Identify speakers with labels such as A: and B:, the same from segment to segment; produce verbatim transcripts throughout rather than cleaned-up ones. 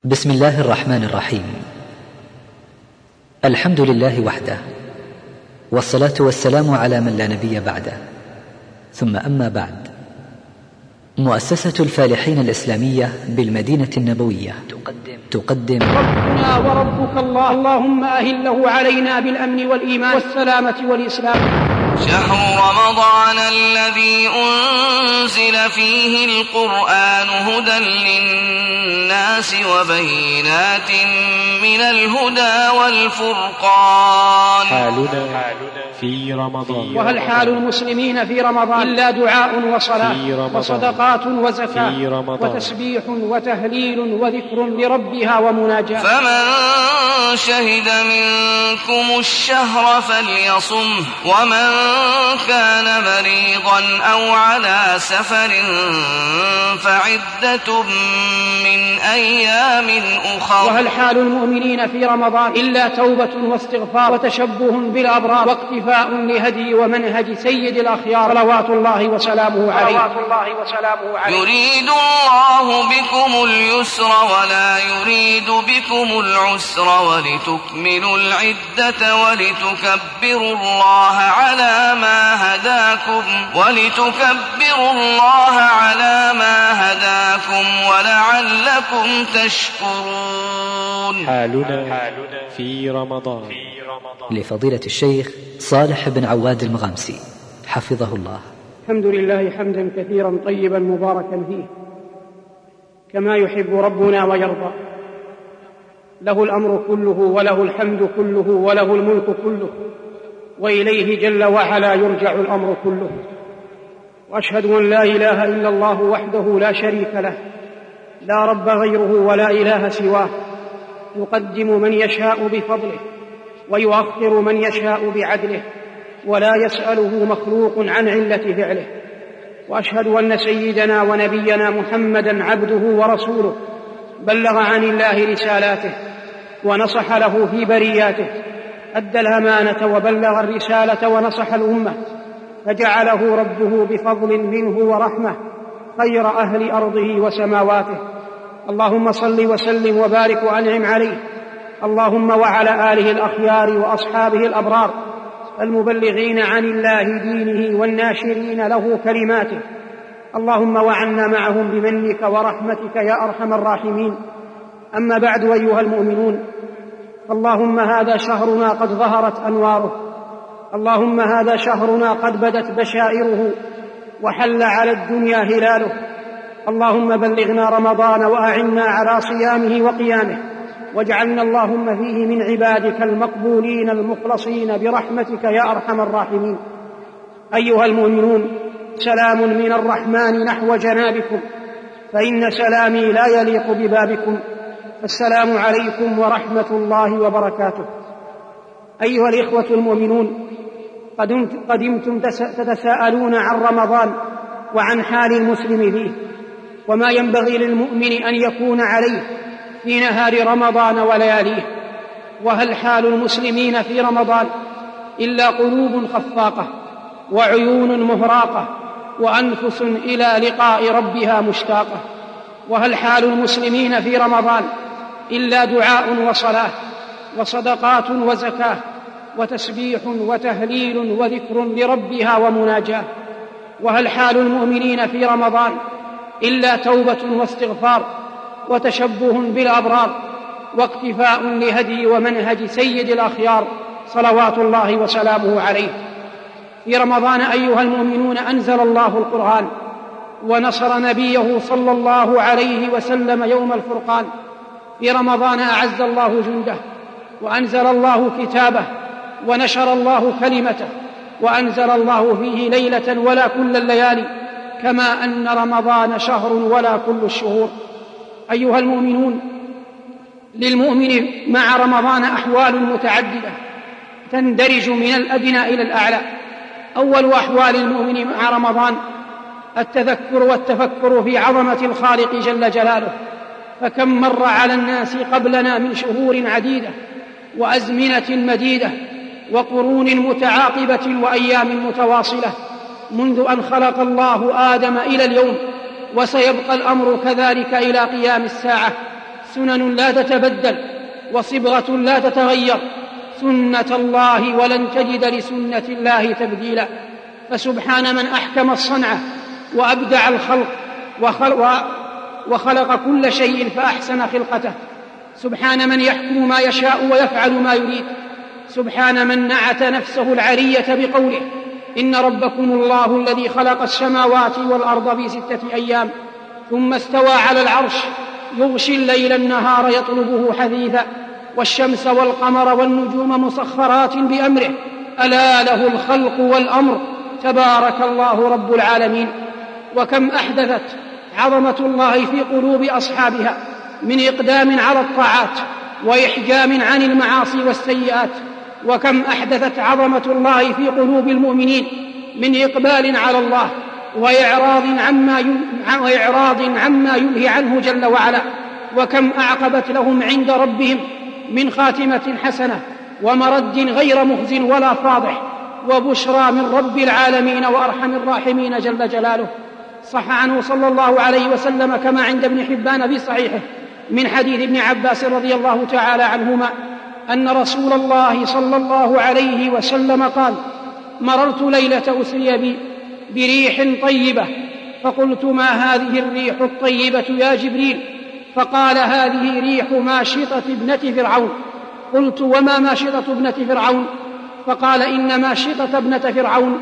A: بسم الله الرحمن الرحيم. الحمد لله وحده، والصلاة والسلام على من لا نبي بعده، ثم أما بعد. مؤسسة الفالحين الإسلامية بالمدينة النبوية تقدم, تقدم
B: ربنا وربك الله، اللهم أهله علينا بالأمن والإيمان والسلامة والإسلام.
C: شهر رمضان الذي أنزل فيه القرآن هدى للناس وبينات من الهدى والفرقان.
D: حالنا في رمضان،
B: وهل حال المسلمين في رمضان إلا دعاء وصلاة وصدقات وزكاة وتسبيح وتهليل وذكر لربها ومناجاة.
C: فمن شهد منكم الشهر فليصمه، ومن كان مريضا أو على سفر فعدة من أيام أخر.
B: وهل حال المؤمنين في رمضان إلا توبة واستغفار وتشبه بالأبرار واقتفاء لهدي ومنهج سيد الأخيار صلوات الله وسلامه عليه.
C: يريد الله بكم اليسر ولا يريد بكم العسر ولتكملوا العدة ولتكبروا الله على ما هداكم ولتكبروا الله على ما هداكم ولعلكم تشكرون.
D: حالنا في رمضان.
A: لفضيلة الشيخ صالح بن عواد المغامسي حفظه الله.
B: الحمد لله حمدا كثيرا طيبا مباركا فيه كما يحب ربنا ويرضى. له الأمر كله وله الحمد كله وله الملك كله، وإليه جل وعلا يرجع الأمر كله. وأشهد أن لا إله إلا الله وحده لا شريك له، لا رب غيره ولا إله سواه، يقدم من يشاء بفضله ويؤخر من يشاء بعدله، ولا يسأله مخلوق عن علة فعله. وأشهد أن سيدنا ونبينا محمدا عبده ورسوله، بلغ عن الله رسالاته ونصح له في برياته، أدى الأمانة وبلغ الرسالة ونصح الأمة، فجعله ربه بفضل منه ورحمة خير أهل أرضه وسماواته. اللهم صل وسلم وبارك وأنعم عليه، اللهم وعلى آله الأخيار وأصحابه الأبرار المبلغين عن الله دينه والناشرين له كلماته. اللهم وعنا معهم بمنك ورحمتك يا أرحم الراحمين. أما بعد أيها المؤمنون، اللهم هذا شهرنا قد ظهرت أنواره، اللهم هذا شهرنا قد بدت بشائره وحل على الدنيا هلاله. اللهم بلغنا رمضان وأعنا على صيامه وقيامه، واجعلنا اللهم فيه من عبادك المقبولين المخلصين برحمتك يا أرحم الراحمين. أيها المؤمنون، سلام من الرحمن نحو جنابكم، فإن سلامي لا يليق ببابكم، السلام عليكم ورحمة الله وبركاته. أيها الإخوة المؤمنون، قدمتم تتساءلون عن رمضان وعن حال المسلم فيه، وما ينبغي للمؤمن أن يكون عليه في نهار رمضان ولياليه. وهل حال المسلمين في رمضان إلا قلوب خفاقة وعيون مهراقة وأنفس إلى لقاء ربها مشتاقة. وهل حال المسلمين في رمضان إلا دعاء وصلاة وصدقات وزكاة وتسبيح وتهليل وذكر لربها ومناجاة. وهل حال المؤمنين في رمضان إلا توبة واستغفار وتشبه بالأبرار واقتفاء لهدي ومنهج سيد الأخيار صلوات الله وسلامه عليه. في رمضان أيها المؤمنون أنزل الله القرآن ونصر نبيه صلى الله عليه وسلم يوم الفرقان. في رمضان أعز الله جنده وأنزل الله كتابه ونشر الله كلمته، وأنزل الله فيه ليلة ولا كل الليالي، كما أن رمضان شهر ولا كل الشهور. أيها المؤمنون، للمؤمن مع رمضان أحوال متعددة تندرج من الأدنى إلى الأعلى. أول أحوال المؤمن مع رمضان التذكر والتفكر في عظمة الخالق جل جلاله، فكم مر على الناس قبلنا من شهور عديدة وأزمنة مديدة وقرون متعاقبة وأيام متواصلة منذ أن خلق الله آدم إلى اليوم، وسيبقى الأمر كذلك إلى قيام الساعة. سنن لا تتبدل وصبغة لا تتغير، سنة الله ولن تجد لسنة الله تبديلا. فسبحان من أحكم الصنعة وأبدع الخلق وخلق كل شيء فأحسن خلقته. سبحان من يحكم ما يشاء ويفعل ما يريد. سبحان من نعت نفسه العلية بقوله إن ربكم الله الذي خلق السماوات والأرض في ستة أيام ثم استوى على العرش يغشي الليل النهار يطلبه حثيثا والشمس والقمر والنجوم مسخرات بأمره ألا له الخلق والأمر تبارك الله رب العالمين. وكم أحدثت عظمة الله في قلوب أصحابها من إقدام على الطاعات وإحجام عن المعاصي والسيئات، وكم أحدثت عظمة الله في قلوب المؤمنين من إقبال على الله وإعراض عما وإعراض عما ينهي عنه جل وعلا، وكم أعقبت لهم عند ربهم من خاتمة حسنة ومرد غير مخز ولا فاضح وبشرى من رب العالمين وأرحم الراحمين جل جلاله. صح عنه صلى الله عليه وسلم كما عند ابن حبان في صحيحه من حديث ابن عباس رضي الله تعالى عنهما أن رسول الله صلى الله عليه وسلم قال مررت ليلة أسري بي بريح طيبة فقلت ما هذه الريح الطيبة يا جبريل؟ فقال هذه ريح ماشطة ابنة فرعون. قلت وما ماشطة ابنة فرعون؟ فقال إن ماشطة ابنة فرعون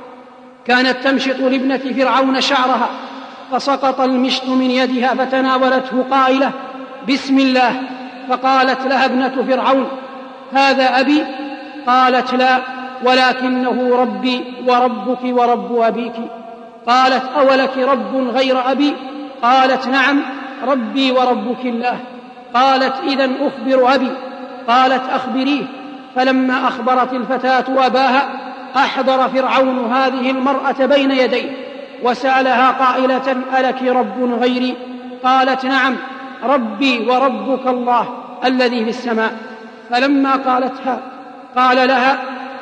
B: كانت تمشط لابنة فرعون شعرها فسقط المشط من يدها فتناولته قائلة بسم الله، فقالت لها ابنة فرعون هذا أبي؟ قالت لا ولكنه ربي وربك ورب أبيك. قالت أولك رب غير أبي؟ قالت نعم ربي وربك الله. قالت إذن أخبر أبي؟ قالت أخبريه. فلما أخبرت الفتاة أباها أحضر فرعون هذه المرأة بين يديه وسألها قائلة ألك رب غيري؟ قالت نعم ربي وربك الله الذي في السماء. فلما قالتها قال لها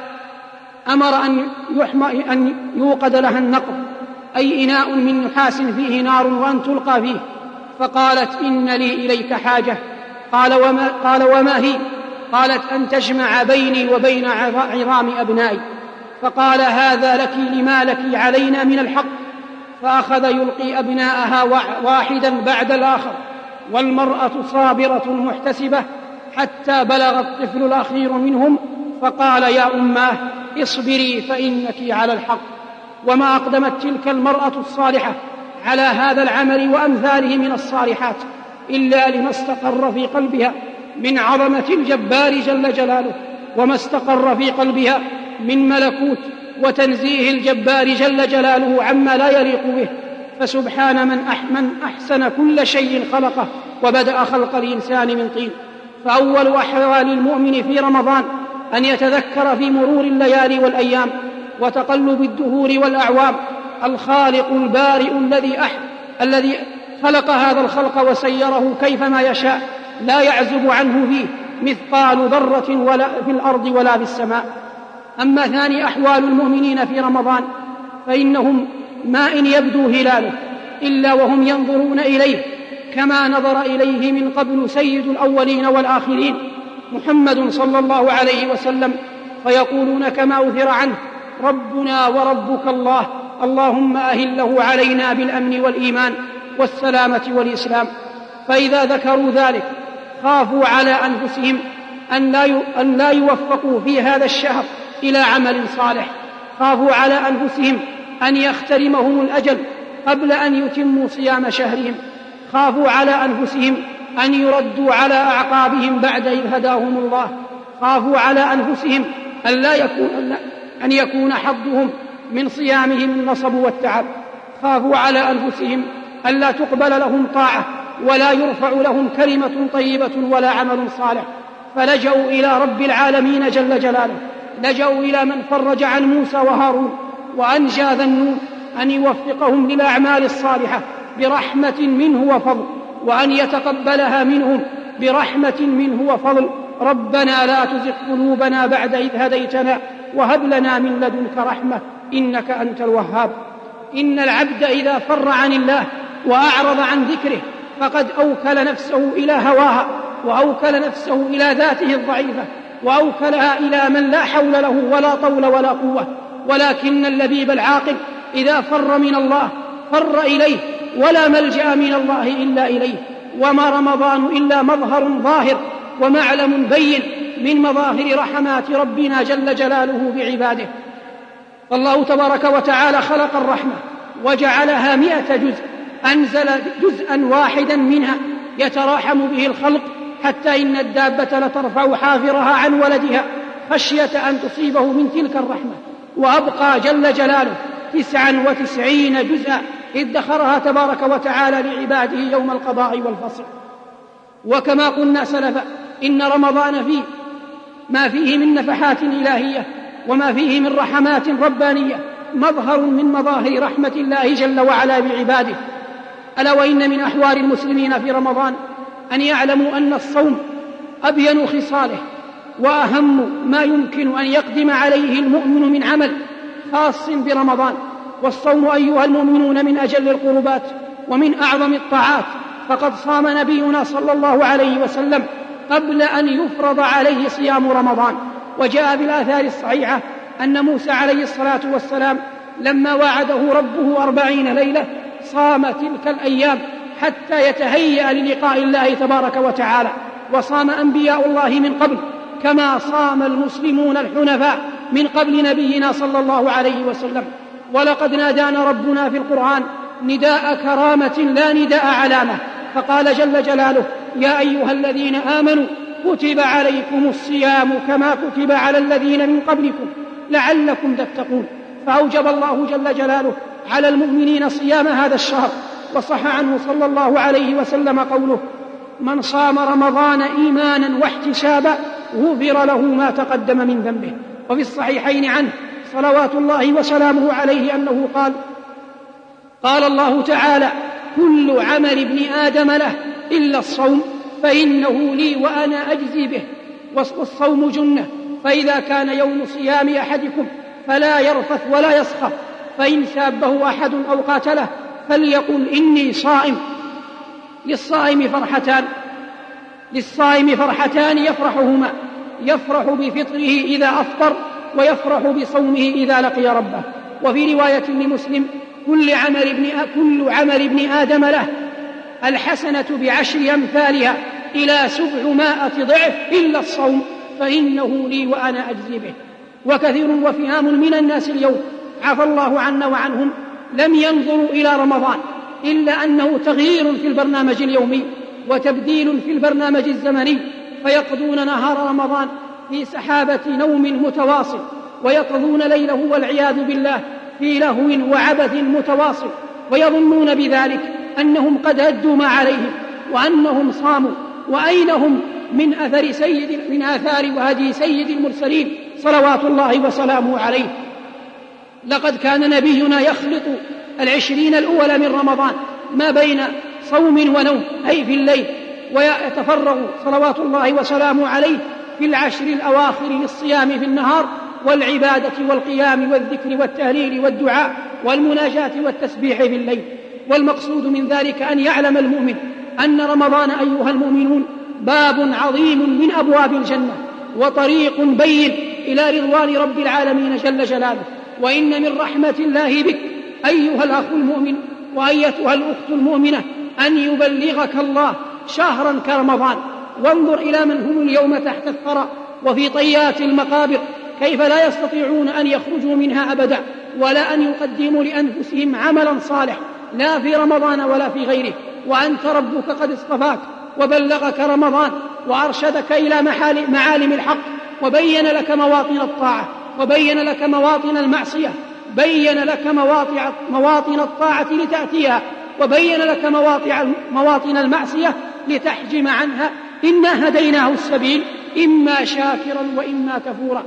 B: أمر أن, يحمى أن يوقد لها النقر أي إناء من نحاس فيه نار وأن تلقى فيه. فقالت إن لي إليك حاجة. قال وما, قال وما هي؟ قالت أن تجمع بيني وبين عظام أبنائي. فقال هذا لك لما لك علينا من الحق. فأخذ يلقي أبناءها واحدا بعد الآخر والمرأة صابرة محتسبة حتى بلغ الطفل الأخير منهم فقال يا أماه اصبري فإنك على الحق. وما أقدمت تلك المرأة الصالحة على هذا العمل وأمثاله من الصالحات إلا لما استقر في قلبها من عظمة الجبار جل جلاله وما استقر في قلبها من ملكوت وتنزيه الجبار جل جلاله عما لا يليق به. فسبحان من, أح من أحسن كل شيء خلقه وبدأ خلق الإنسان من طين. فأول أحوال المؤمن في رمضان أن يتذكر في مرور الليالي والأيام وتقلب الدهور والأعوام الخالق البارئ الذي أح الذي خلق هذا الخلق وسيره كيفما يشاء لا يعزب عنه فيه مثقال ذرة ولا في الأرض ولا في السماء. أما ثاني أحوال المؤمنين في رمضان فإنهم ما إن يبدو هلاله إلا وهم ينظرون إليه كما نظر إليه من قبل سيد الأولين والآخرين محمد صلى الله عليه وسلم فيقولون كما أثر عنه ربنا وربك الله اللهم أهله علينا بالأمن والإيمان والسلامة والإسلام. فإذا ذكروا ذلك خافوا على أنفسهم أن لا أن لا يوفقوا في هذا الشهر إلى عمل صالح، خافوا على أنفسهم أن يخترمهم الأجل قبل أن يتموا صيام شهرهم، خافوا على أنفسهم أن يردوا على أعقابهم بعد إذ هداهم الله، خافوا على أنفسهم أن, لا يكون أن يكون حظهم من صيامهم النصب والتعب، خافوا على أنفسهم أن لا تقبل لهم طاعة ولا يرفع لهم كلمة طيبة ولا عمل صالح، فلجأوا إلى رب العالمين جل جلاله، لجأوا إلى من فرج عن موسى وهارون وأنجى ذا النون أن يوفقهم للأعمال الصالحة برحمة منه وفضل، وأن يتقبلها منهم برحمة منه وفضل. ربنا لا تزغ قلوبنا بعد إذ هديتنا وهب لنا من لدنك رحمة إنك أنت الوهاب. إن العبد إذا فر عن الله وأعرض عن ذكره فقد أوكل نفسه إلى هواها، وأوكل نفسه إلى ذاته الضعيفة، وأوكلها إلى من لا حول له ولا طول ولا قوة. ولكن اللبيب العاقل إذا فر من الله فر إليه، ولا ملجأ من الله إلا إليه. وما رمضان إلا مظهر ظاهر ومعلم بين من مظاهر رحمات ربنا جل جلاله بعباده. فالله تبارك وتعالى خلق الرحمة وجعلها مئة جزء، أنزل جزءا واحدا منها يتراحم به الخلق، حتى إن الدابة لترفع حافرها عن ولدها خشية أن تصيبه من تلك الرحمة. وأبقى جل جلاله تسعا وتسعين جزءا ادخرها تبارك وتعالى لعباده يوم القضاء والفصل. وكما قلنا سلفا، إن رمضان فيه ما فيه من نفحات إلهية وما فيه من رحمات ربانية مظهر من مظاهر رحمة الله جل وعلا بعباده. ألا وإن من أحوال المسلمين في رمضان أن يعلموا أن الصوم أبين خصاله وأهم ما يمكن أن يقدم عليه المؤمن من عمل خاص برمضان. والصوم أيها المؤمنون من أجل القربات ومن أعظم الطاعات، فقد صام نبينا صلى الله عليه وسلم قبل أن يفرض عليه صيام رمضان. وجاء بالآثار الصحيحة أن موسى عليه الصلاة والسلام لما وعده ربه أربعين ليلة صام تلك الأيام حتى يتهيأ للقاء الله تبارك وتعالى. وصام أنبياء الله من قبل كما صام المسلمون الحنفاء من قبل نبينا صلى الله عليه وسلم. ولقد نادانا ربنا في القرآن نداء كرامة لا نداء علامة، فقال جل جلاله: يا أيها الذين آمنوا كتب عليكم الصيام كما كتب على الذين من قبلكم لعلكم تتقون. فأوجب الله جل جلاله على المؤمنين صيام هذا الشهر. وصح عنه صلى الله عليه وسلم قوله: من صام رمضان إيمانا واحتسابا غفر له ما تقدم من ذنبه. وفي الصحيحين عنه صلوات الله وسلامه عليه أنه قال: قال الله تعالى: كل عمل ابن آدم له إلا الصوم فإنه لي وأنا أجزي به. والصوم جنة، فإذا كان يوم صيام أحدكم فلا يرفث ولا يسخر، فإن سابه أحد أو قاتله فليقل إني صائم. للصائم فرحتان للصائم فرحتان يفرحهما: يفرح بفطره إذا أفطر، ويفرح بصومه إذا لقي ربه. وفي رواية لمسلم: كل عمل ابن, كل عمل ابن آدم له الحسنة بعشر أمثالها إلى سبعمائة ضعف إلا الصوم فإنه لي وأنا أجزي به. وكثير وفهام من الناس اليوم عفى الله عنا وعنهم لم ينظروا إلى رمضان إلا أنه تغيير في البرنامج اليومي وتبديل في البرنامج الزمني، فيقضون نهار رمضان في سحابة نوم متواصل، ويقضون ليله والعياذ بالله في لهو وعبث متواصل، ويظنون بذلك أنهم قد أدوا ما عليهم وأنهم صاموا. وأين هم من أثر سيد من آثار وهدي سيد المرسلين صلوات الله وسلامه عليه؟ لقد كان نبينا يخلط العشرين الأول من رمضان ما بين صوم ونوم أي في الليل، ويتفرغ صلوات الله وسلامه عليه في العشر الأواخر للصيام في النهار والعبادة والقيام والذكر والتهليل والدعاء والمناجاة والتسبيح في الليل. والمقصود من ذلك أن يعلم المؤمن أن رمضان أيها المؤمنون باب عظيم من أبواب الجنة وطريق بين إلى رضوان رب العالمين جل جلاله. وإن من رحمة الله بك أيها الأخ المؤمن وأيتها الأخت المؤمنة أن يبلغك الله شهرا كرمضان. وانظر إلى من هم اليوم تحت الثرى وفي طيات المقابر كيف لا يستطيعون أن يخرجوا منها أبدا، ولا أن يقدموا لأنفسهم عملا صالح لا في رمضان ولا في غيره. وأنت ربك قد اصطفاك وبلغك رمضان وأرشدك إلى معالم الحق، وبين لك مواطن الطاعة وبين لك مواطن المعصية، بين لك مواطن الطاعة لتأتيها، وبين لك مواطن المعصية لتحجم عنها. إنا هديناه السبيل إما شاكرا وإما كفورا.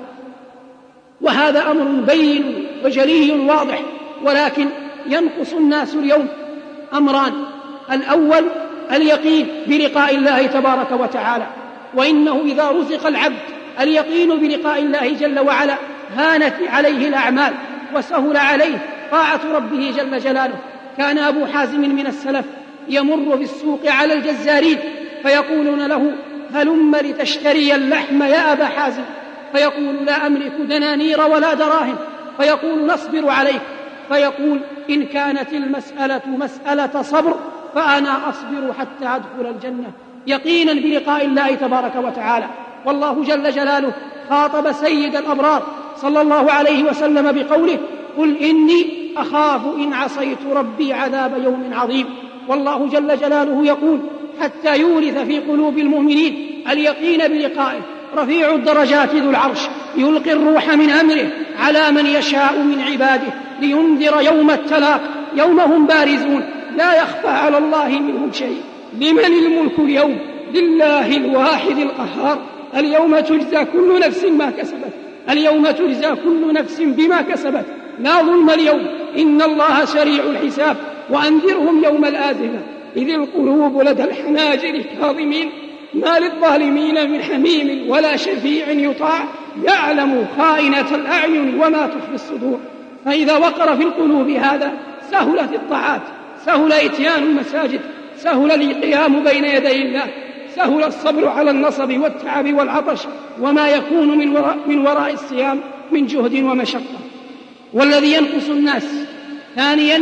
B: وهذا أمر بين وجلي واضح، ولكن ينقص الناس اليوم أمران: الأول اليقين بلقاء الله تبارك وتعالى، وإنه إذا رزق العبد اليقين بلقاء الله جل وعلا هانت عليه الأعمال وسهل عليه طاعة ربه جل جلاله. كان أبو حازم من السلف يمر في السوق على الجزارين فيقولون له هلم لتشتري اللحم يا أبا حازم، فيقول لا أملك دنانير ولا دراهم، فيقول نصبر عليك، فيقول إن كانت المسألة مسألة صبر فأنا أصبر حتى أدخل الجنة يقينا بلقاء الله تبارك وتعالى. والله جل جلاله خاطب سيد الأبرار صلى الله عليه وسلم بقوله قل إني أخاف إن عصيت ربي عذاب يوم عظيم. والله جل جلاله يقول حتى يورث في قلوب المؤمنين اليقين بلقائه رفيع الدرجات ذو العرش يلقي الروح من أمره على من يشاء من عباده لينذر يوم التلاق يوم هم بارزون لا يخفى على الله منهم شيء. لمن الملك اليوم؟ لله الواحد القهار. اليوم تجزى كل نفس ما كسبت اليوم تجزى كل نفس بما كسبت لا ظلم اليوم إن الله سريع الحساب. وأنذرهم يوم الآزفة إذ القلوب لدى الحناجر كاظمين ما للظالمين من حميم ولا شفيع يطاع يعلم خائنة الأعين وما تخفي الصدور. فإذا وقر في القلوب هذا سهلت الطاعات، سهل إتيان المساجد، سهل القيام بين يدي الله، سهل الصبر على النصب والتعب والعطش وما يكون من وراء, من وراء الصيام من جهد ومشقة. والذي ينقص الناس ثانيا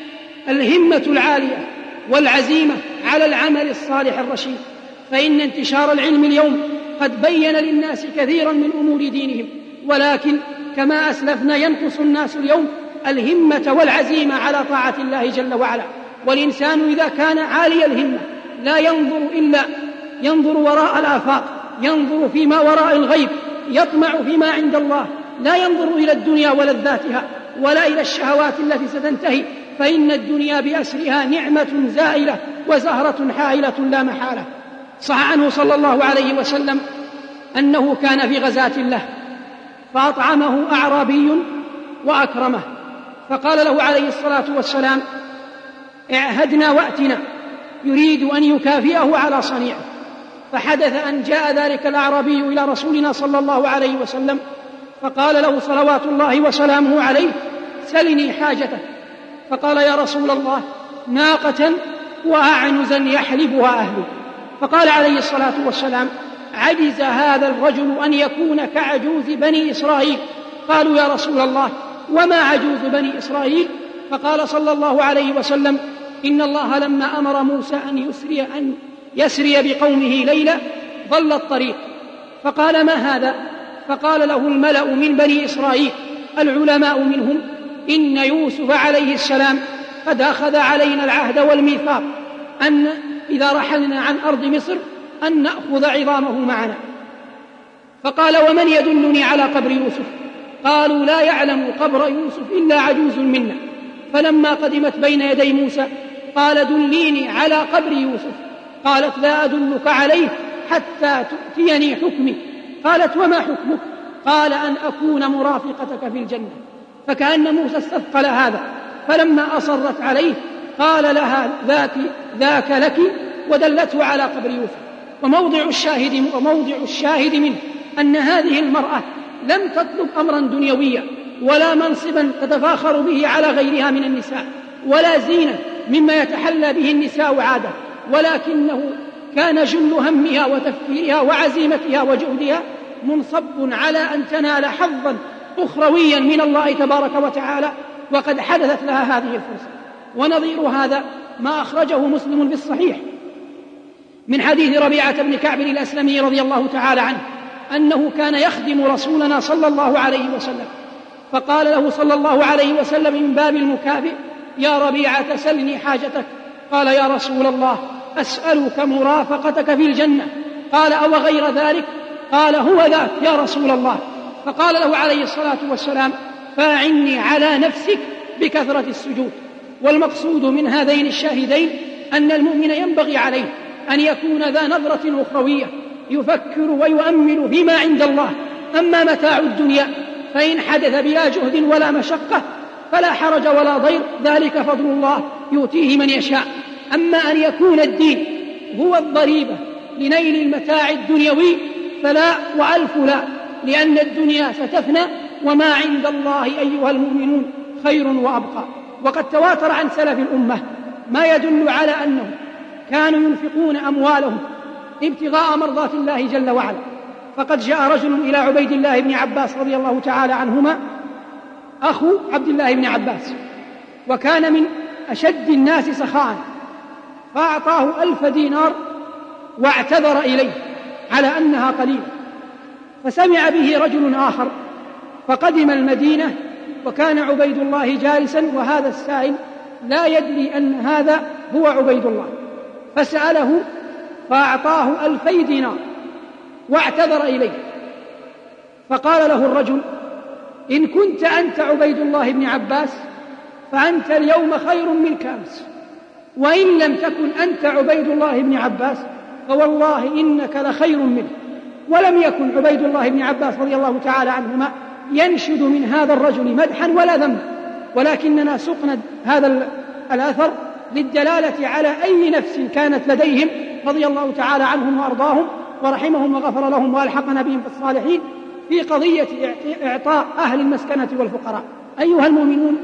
B: الهمة العالية والعزيمة على العمل الصالح الرشيد، فإن انتشار العلم اليوم قد بين للناس كثيرا من أمور دينهم، ولكن كما أسلفنا ينقص الناس اليوم الهمة والعزيمة على طاعة الله جل وعلا. والإنسان إذا كان عالي الهمة لا ينظر إلا ينظر وراء الآفاق، ينظر فيما وراء الغيب، يطمع فيما عند الله، لا ينظر إلى الدنيا ولذاتها ولا إلى الشهوات التي ستنتهي، فإن الدنيا بأسرها نعمة زائلة وزهرة حائلة لا محالة. صح عنه صلى الله عليه وسلم أنه كان في غزاة له فأطعمه أعرابي وأكرمه، فقال له عليه الصلاة والسلام اعهدنا وأتنا، يريد أن يكافئه على صنيعه. فحدث أن جاء ذلك الأعرابي إلى رسولنا صلى الله عليه وسلم فقال له صلوات الله وسلامه عليه سلني حاجتك. فقال يا رسول الله ناقة وأعنزا يحلبها أهله. فقال عليه الصلاة والسلام عجز هذا الرجل أن يكون كعجوز بني إسرائيل. قالوا يا رسول الله وما عجوز بني إسرائيل؟ فقال صلى الله عليه وسلم إن الله لما أمر موسى أن يسري, أن يسري بقومه ليلة ضل الطريق، فقال ما هذا؟ فقال له الملأ من بني إسرائيل العلماء منهم إن يوسف عليه السلام قد أخذ علينا العهد والميثاق أن إذا رحلنا عن أرض مصر أن نأخذ عظامه معنا. فقال ومن يدلني على قبر يوسف؟ قالوا لا يعلم قبر يوسف إلا عجوز منا. فلما قدمت بين يدي موسى قال دليني على قبر يوسف. قالت لا أدلك عليه حتى تؤتيني حكمي. قالت وما حكمك؟ قال أن أكون مرافقتك في الجنة. فكأن موسى استثقل هذا، فلما أصرت عليه قال لها ذاك, ذاك لك، ودلته على قبر يوسف. وموضع الشاهد, وموضع الشاهد منه أن هذه المرأة لم تطلب أمرا دنيويا ولا منصبا تتفاخر به على غيرها من النساء ولا زينة مما يتحلى به النساء عادة، ولكنه كان جل همها وتفكيرها وعزيمتها وجهدها منصب على أن تنال حظا أخرويا من الله تبارك وتعالى، وقد حدثت لها هذه الفرصة. ونظير هذا ما أخرجه مسلم في الصحيح من حديث ربيعة بن كعب الأسلمي رضي الله تعالى عنه أنه كان يخدم رسولنا صلى الله عليه وسلم، فقال له صلى الله عليه وسلم من باب المكافئ يا ربيعة سلني حاجتك. قال يا رسول الله أسألك مرافقتك في الجنة. قال أو غير ذلك؟ قال هو ذاك يا رسول الله. فقال له عليه الصلاة والسلام فاعني على نفسك بكثرة السجود. والمقصود من هذين الشاهدين أن المؤمن ينبغي عليه أن يكون ذا نظرة أخروية يفكر ويؤمل فيما عند الله. أما متاع الدنيا فإن حدث بلا جهد ولا مشقة فلا حرج ولا ضير، ذلك فضل الله يؤتيه من يشاء. أما أن يكون الدين هو الضريبة لنيل المتاع الدنيوي فلا وألف لا، لأن الدنيا ستفنى وما عند الله أيها المؤمنون خير وأبقى. وقد تواتر عن سلف الأمة ما يدل على أنهم كانوا ينفقون أموالهم ابتغاء مرضات الله جل وعلا. فقد جاء رجل إلى عبيد الله بن عباس رضي الله تعالى عنهما أخو عبد الله بن عباس، وكان من أشد الناس سخاء، فأعطاه ألف دينار واعتذر إليه على أنها قليلة. فسمع به رجل آخر فقدم المدينة، وكان عبيد الله جالسا وهذا السائل لا يدري أن هذا هو عبيد الله، فسأله فأعطاه ألفي دينار واعتذر إليه. فقال له الرجل: إن كنت أنت عبيد الله بن عباس فأنت اليوم خير منك أمس، وإن لم تكن أنت عبيد الله بن عباس فوالله إنك لخير منه. ولم يكن عبيد الله بن عباس رضي الله تعالى عنهما ينشد من هذا الرجل مدحا ولا ذما، ولكننا سقنا هذا الأثر للدلالة على أي نفس كانت لديهم رضي الله تعالى عنهم وأرضاهم ورحمهم وغفر لهم وألحقنا بهم في الصالحين في قضية إعطاء أهل المسكنة والفقراء. أيها المؤمنون،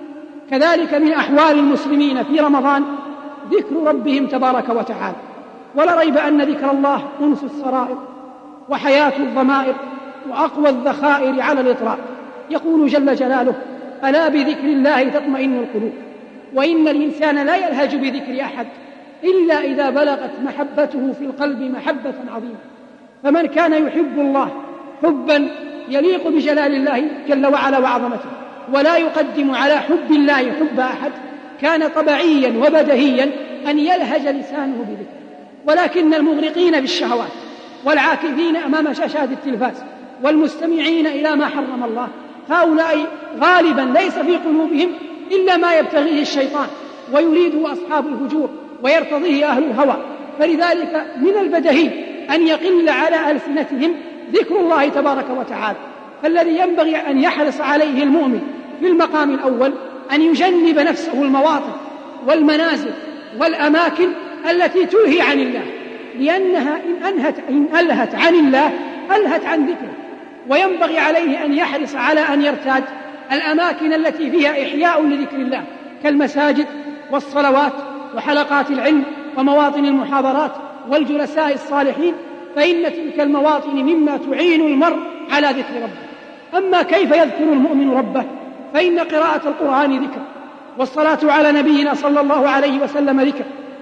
B: كذلك من أحوال المسلمين في رمضان ذكر ربهم تبارك وتعالى، ولا ريب أن ذكر الله أنس السرائر وحياة الضمائر وأقوى الذخائر على الإطلاق. يقول جل جلاله: ألا بذكر الله تطمئن القلوب، وإن الإنسان لا يلهج بذكر أحد إلا إذا بلغت محبته في القلب محبة عظيمة. فمن كان يحب الله حبا يليق بجلال الله جل وعلا وعظمته ولا يقدم على حب الله حب أحد، كان طبيعيا وبدهيا أن يلهج لسانه بذكره. ولكن المغرقين بالشهوات والعاكفين أمام شاشات التلفاز والمستمعين إلى ما حرم الله، هؤلاء غالبا ليس في قلوبهم إلا ما يبتغيه الشيطان ويريده أصحاب الفجور ويرتضيه أهل الهوى. فلذلك من البدهي أن يقل على ألسنتهم ذكر الله تبارك وتعالى. فالذي ينبغي أن يحرص عليه المؤمن في المقام الأول أن يجنب نفسه المواطن والمنازل والأماكن التي تلهي عن الله، لأنها إن أنهت, إن ألهت عن الله ألهت عن ذكره. وينبغي عليه أن يحرص على أن يرتاد الأماكن التي فيها إحياء لذكر الله كالمساجد والصلوات وحلقات العلم ومواطن المحاضرات والجلساء الصالحين، فإن تلك المواطن مما تعين المرء على ذكر ربه. أما كيف يذكر المؤمن ربه؟ فإن قراءة القرآن ذكر، والصلاة على نبينا صلى الله عليه وسلم ذكر،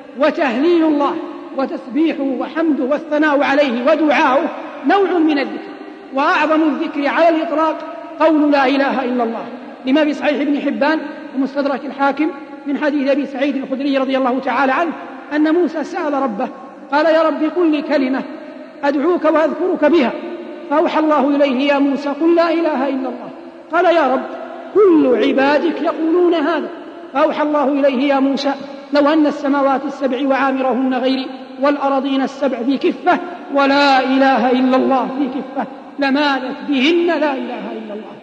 B: وتهليل الله وتسبيحه وحمده والثناء عليه ودعاؤه نوع من الذكر. وأعظم الذكر على الإطلاق قول لا إله إلا الله، لما في صحيح ابن حبان ومستدرك الحاكم من حديث أبي سعيد الخدري رضي الله تعالى عنه أن موسى سأل ربه قال: يا رب قل لي كلمة أدعوك وأذكرك بها، فأوحى الله إليه: يا موسى قل لا إله إلا الله. قال: يا رب كل عبادك يقولون هذا. فأوحى الله إليه: يا موسى لو أن السماوات السبع وعامرهن غيري والأرضين السبع في كفة ولا إله إلا الله في كفة لمالت بهن لا إله إلا الله.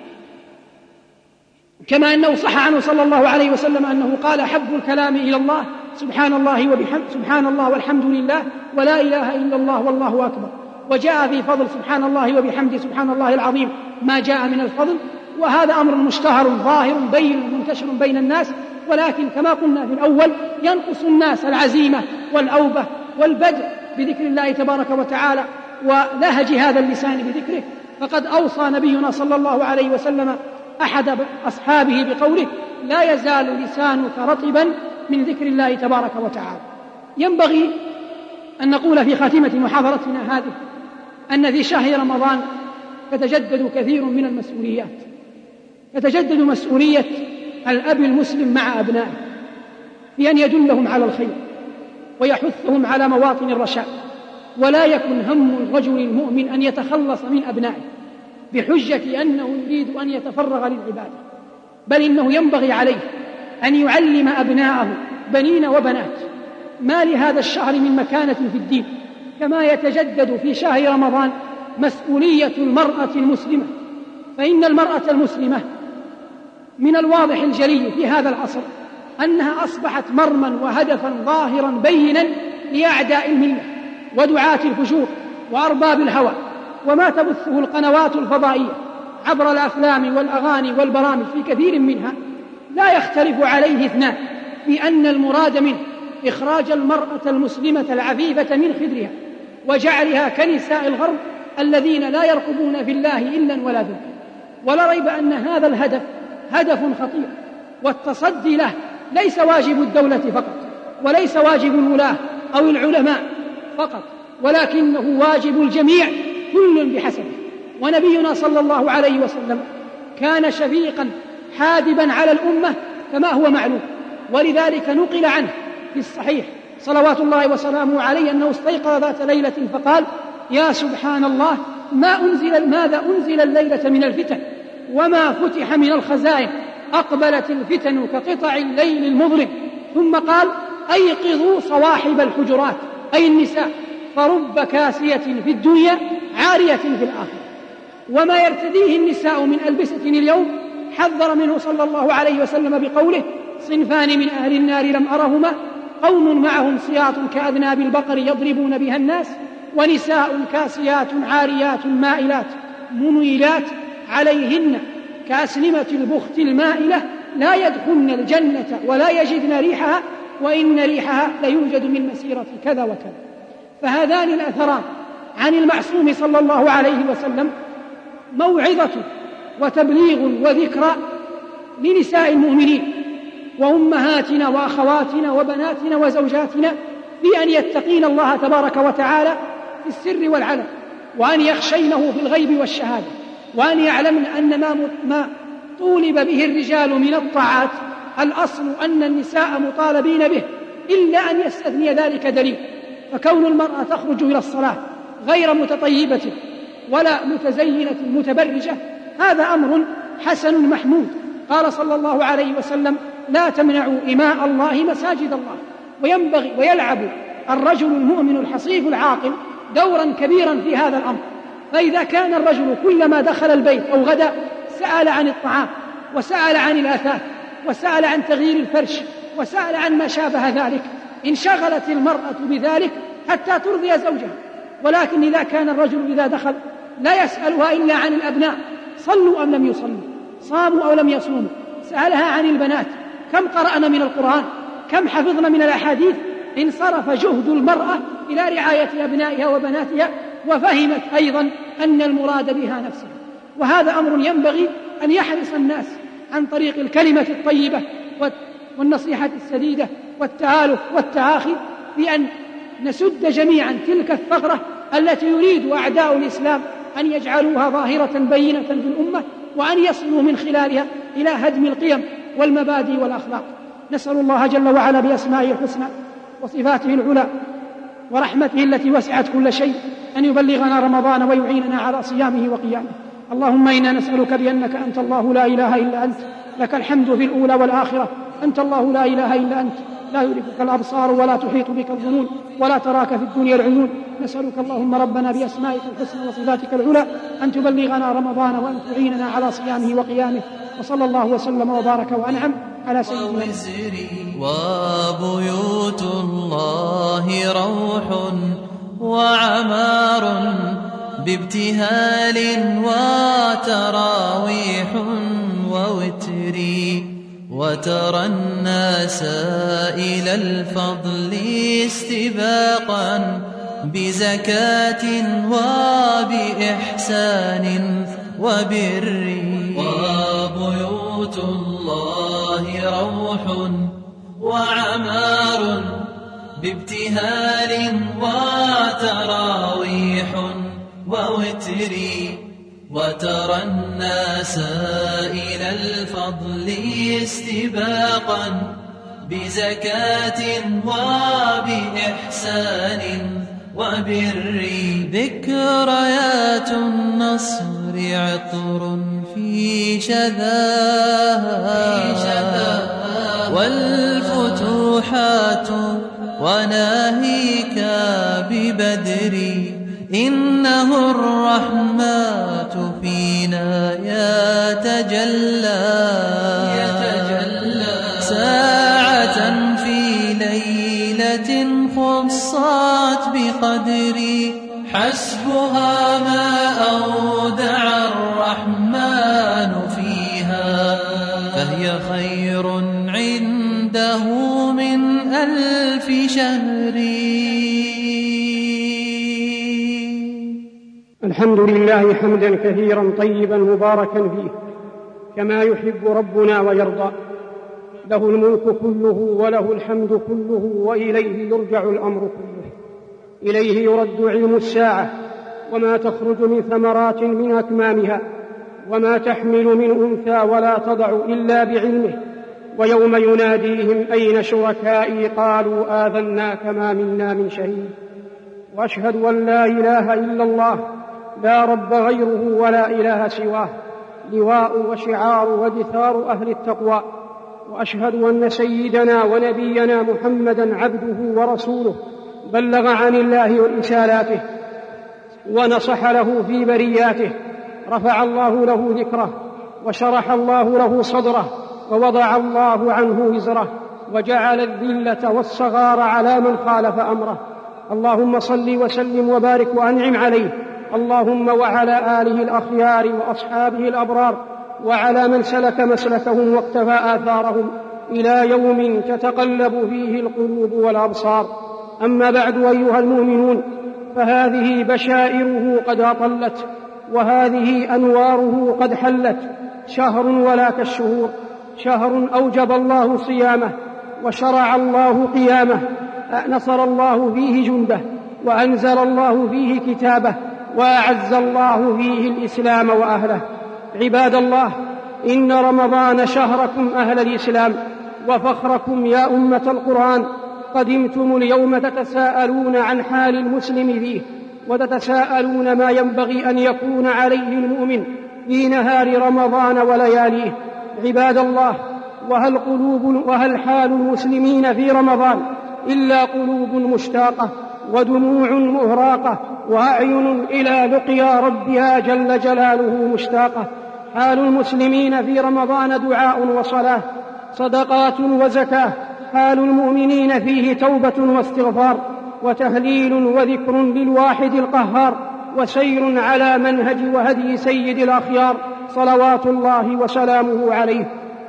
B: كما أنه صح عنه صلى الله عليه وسلم أنه قال: حب الكلام إلى الله سبحان الله وبحمد سبحان الله والحمد لله ولا إله إلا الله والله أكبر. وجاء في فضل سبحان الله وبحمده سبحان الله العظيم ما جاء من الفضل، وهذا أمر مشتهر ظاهر بين منتشر بين الناس، ولكن كما قلنا في الأول ينقص الناس العزيمة والأوبة والبدء بذكر الله تبارك وتعالى ولهج هذا اللسان بذكره. فقد أوصى نبينا صلى الله عليه وسلم أحد أصحابه بقوله: لا يزال لسانك رطبا من ذكر الله تبارك وتعالى. ينبغي أن نقول في خاتمة محاضرتنا هذه أن في شهر رمضان تتجدد كثير من المسؤوليات. تتجدد مسؤولية الأب المسلم مع أبنائه في أن يدلهم على الخير ويحثهم على مواطن الرشاد، ولا يكن هم الرجل المؤمن أن يتخلص من أبنائه بحجة أنه يريد أن يتفرغ للعبادة، بل إنه ينبغي عليه أن يعلم أبناءه بنين وبنات ما لهذا الشهر من مكانة في الدين، كما يتجدد في شهر رمضان مسؤولية المرأة المسلمة. فإن المرأة المسلمة من الواضح الجلي في هذا العصر أنها أصبحت مرما وهدفا ظاهرا بينا لأعداء الملة ودعاة الفجور وأرباب الهوى. وما تبثه القنوات الفضائية عبر الأفلام والأغاني والبرامج في كثير منها لا يختلف عليه اثنان: بأن المراد منه إخراج المرأة المسلمة العفيفة من خدرها وجعلها كنساء الغرب الذين لا يرقبون في الله إلا ولا ذنبا. ولا ريب أن هذا الهدف هدف خطير، والتصدي له ليس واجب الدولة فقط، وليس واجب الولاة أو العلماء فقط، ولكنه واجب الجميع كل بحسبه. ونبينا صلى الله عليه وسلم كان شفيقا حادبا على الأمة كما هو معلوم، ولذلك نقل عنه في الصحيح صلوات الله وسلامه عليه أنه استيقظ ذات ليلة فقال: يا سبحان الله، ما أنزل ماذا أنزل الليلة من الفتن وما فتح من الخزائن، أقبلت الفتن كقطع الليل المظلم. ثم قال: أيقظوا صواحب الحجرات، أي النساء، فرب كاسية في الدنيا عارية في الآخرة. وما يرتديه النساء من ألبسة اليوم حذر منه صلى الله عليه وسلم بقوله: صنفان من أهل النار لم أرهما، قوم معهم سياط كأذناب البقر يضربون بها الناس، ونساء كاسيات عاريات مائلات مميلات عليهن كأسنمة البخت المائلة لا يدخلن الجنة ولا يجدن ريحها، وإن ريحها ليوجد من مسيرة كذا وكذا. فهذان الأثران عن المعصوم صلى الله عليه وسلم موعظة وتبليغ وذكرى لنساء المؤمنين وأمهاتنا وأخواتنا وبناتنا وزوجاتنا بأن يتقين الله تبارك وتعالى في السر والعلن، وأن يخشينه في الغيب والشهادة، وأن يعلمن أن ما, ما طولب به الرجال من الطاعات الأصل أن النساء مطالبين به، إلا أن يستثني ذلك دليل. فكون المرأة تخرج إلى الصلاة غير متطيبة ولا متزينة متبرجة هذا أمر حسن محمود. قال صلى الله عليه وسلم: لا تمنعوا إماء الله مساجد الله. وينبغي ويلعب الرجل المؤمن الحصيف العاقل دورا كبيرا في هذا الأمر. فإذا كان الرجل كلما دخل البيت أو غدا سأل عن الطعام، وسأل عن الآثاث، وسأل عن تغيير الفرش، وسأل عن ما شابه ذلك، انشغلت المرأة بذلك حتى ترضي زوجها. ولكن إذا كان الرجل إذا دخل لا يسألها إلا عن الأبناء، صلوا أم لم يصلوا، صاموا أو لم يصوموا، سألها عن البنات، كم قرأنا من القرآن، كم حفظنا من الأحاديث، انصرف جهد المرأة إلى رعاية أبنائها وبناتها، وفهمت أيضا أن المراد بها نفسها. وهذا أمر ينبغي أن يحرص الناس عن طريق الكلمة الطيبة والنصيحة السديدة والتآلف والتآخي بأن نسد جميعا تلك الثغرة التي يريد أعداء الإسلام أن يجعلوها ظاهرة بينة في الأمة، وأن يصلوا من خلالها إلى هدم القيم والمبادئ والأخلاق. نسأل الله جل وعلا بأسمائه الحسنى وصفاته العلى ورحمته التي وسعت كل شيء أن يبلغنا رمضان ويعيننا على صيامه وقيامه. اللهم إنا نسألك بأنك أنت الله لا إله إلا أنت، لك الحمد في الأولى والآخرة، أنت الله لا إله إلا أنت، لا يدركك الأبصار ولا تحيط بك الظنون ولا تراك في الدنيا العيون. نسألك اللهم ربنا بأسمائك الحسنى وصفاتك العلى أن تبلغنا رمضان وأن تعيننا على صيامه وقيامه. وصلى الله وسلم وبارك وأنعم على سيدنا محمد.
E: وبيوت الله روح وعمار بابتهال وتراويح ووتر، وترى الناس إلى الفضل استباقا بزكاة وبإحسان وبر. وبيوت الله روح وعمار بابتهال وتراويح ووتر، وترى الناس إلى الفضل استباقا بزكاة وبإحسان وبر. ذكريات النصر عطر في شذاها، والفتوحات وناهيك ببدر. إنه الرحمات فينا يتجلى ساعة في ليلة خصت بقدري، حسبها ما أودع الرحمن فيها، فهي خير عنده جهري.
B: الحمد لله حمدا كثيرا طيبا مباركا فيه كما يحب ربنا ويرضى. له الملك كله وله الحمد كله وإليه يرجع الأمر كله. إليه يرد علم الساعة وما تخرج من ثمرات من أكمامها وما تحمل من أنثى ولا تضع إلا بعلمه. ويوم يناديهم أين شركائي قالوا آذناك ما منا من شهيد. وأشهد أن لا إله إلا الله لا رب غيره ولا إله سواه، لواء وشعار ودثار أهل التقوى. وأشهد أن سيدنا ونبينا محمدا عبده ورسوله بلغ عن الله ورسالاته ونصح له في برياته، رفع الله له ذكره وشرح الله له صدره ووضع الله عنه وزره وجعل الذلة والصغار على من خالف أمره. اللهم صل وسلم وبارك وأنعم عليه، اللهم وعلى آله الأخيار وأصحابه الأبرار وعلى من سلك مسلكهم واقتفى آثارهم إلى يوم تتقلب فيه القلوب والأبصار. أما بعد أيها المؤمنون، فهذه بشائره قد أطلت وهذه أنواره قد حلت. شهر ولا كالشهور، شهر أوجب الله صيامه وشرع الله قيامه، نصر الله فيه جنده وأنزل الله فيه كتابه وأعز الله فيه الإسلام وأهله. عباد الله، إن رمضان شهركم أهل الإسلام وفخركم يا أمة القرآن. قدمتم اليوم تتساءلون عن حال المسلم فيه وتتساءلون ما ينبغي أن يكون عليه المؤمن في نهار رمضان ولياليه. عباد الله، وهل قلوب وهل حال المسلمين في رمضان إلا قلوب مشتاقة ودموع مهراقة وأعين إلى لقيا ربها جل جلاله مشتاقة. حال المسلمين في رمضان دعاء وصلاة، صدقات وزكاة. حال المؤمنين فيه توبة واستغفار وتهليل وذكر للواحد القهار وسير على منهج وهدي سيد الأخيار صلوات الله وسلامه عليه.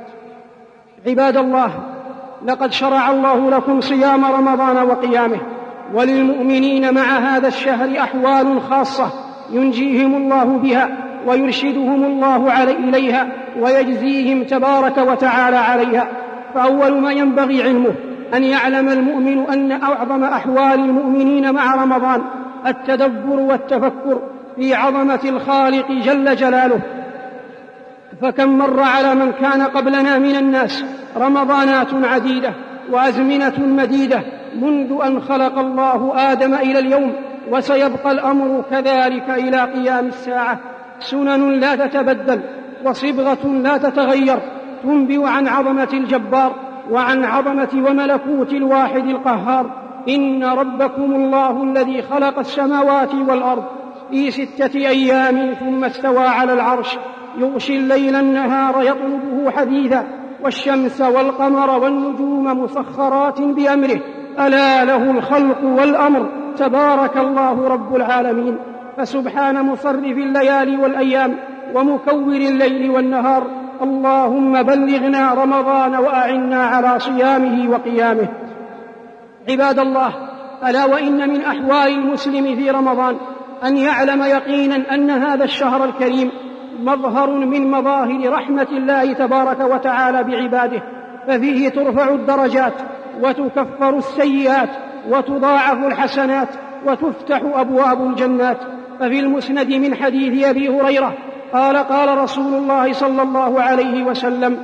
B: عباد الله، لقد شرع الله لكم صيام رمضان وقيامه، وللمؤمنين مع هذا الشهر أحوال خاصة ينجيهم الله بها ويرشدهم الله علي إليها ويجزيهم تبارك وتعالى عليها. فأول ما ينبغي علمه أن يعلم المؤمن أن أعظم أحوال المؤمنين مع رمضان التدبر والتفكر في عظمة الخالق جل جلاله. فكم مر على من كان قبلنا من الناس رمضانات عديدة وأزمنة مديدة منذ أن خلق الله آدم إلى اليوم، وسيبقى الأمر كذلك إلى قيام الساعة. سنن لا تتبدل وصبغة لا تتغير تنبئ عن عظمة الجبار وعن عظمة وملكوت الواحد القهار. إن ربكم الله الذي خلق السماوات والأرض في ستة أيام ثم استوى على العرش، يغشي الليل النهار يطلبه حديثا، والشمس والقمر والنجوم مسخرات بأمره، ألا له الخلق والأمر، تبارك الله رب العالمين. فسبحان مصرف الليالي والأيام ومكور الليل والنهار. اللهم بلغنا رمضان وأعنا على صيامه وقيامه. عباد الله، ألا وإن من أحوال المسلم في رمضان أن يعلم يقينا أن هذا الشهر الكريم مظهر من مظاهر رحمة الله تبارك وتعالى بعباده، ففيه ترفع الدرجات وتكفر السيئات وتضاعف الحسنات وتفتح أبواب الجنات. ففي المسند من حديث أبي هريرة قال قال رسول الله صلى الله عليه وسلم: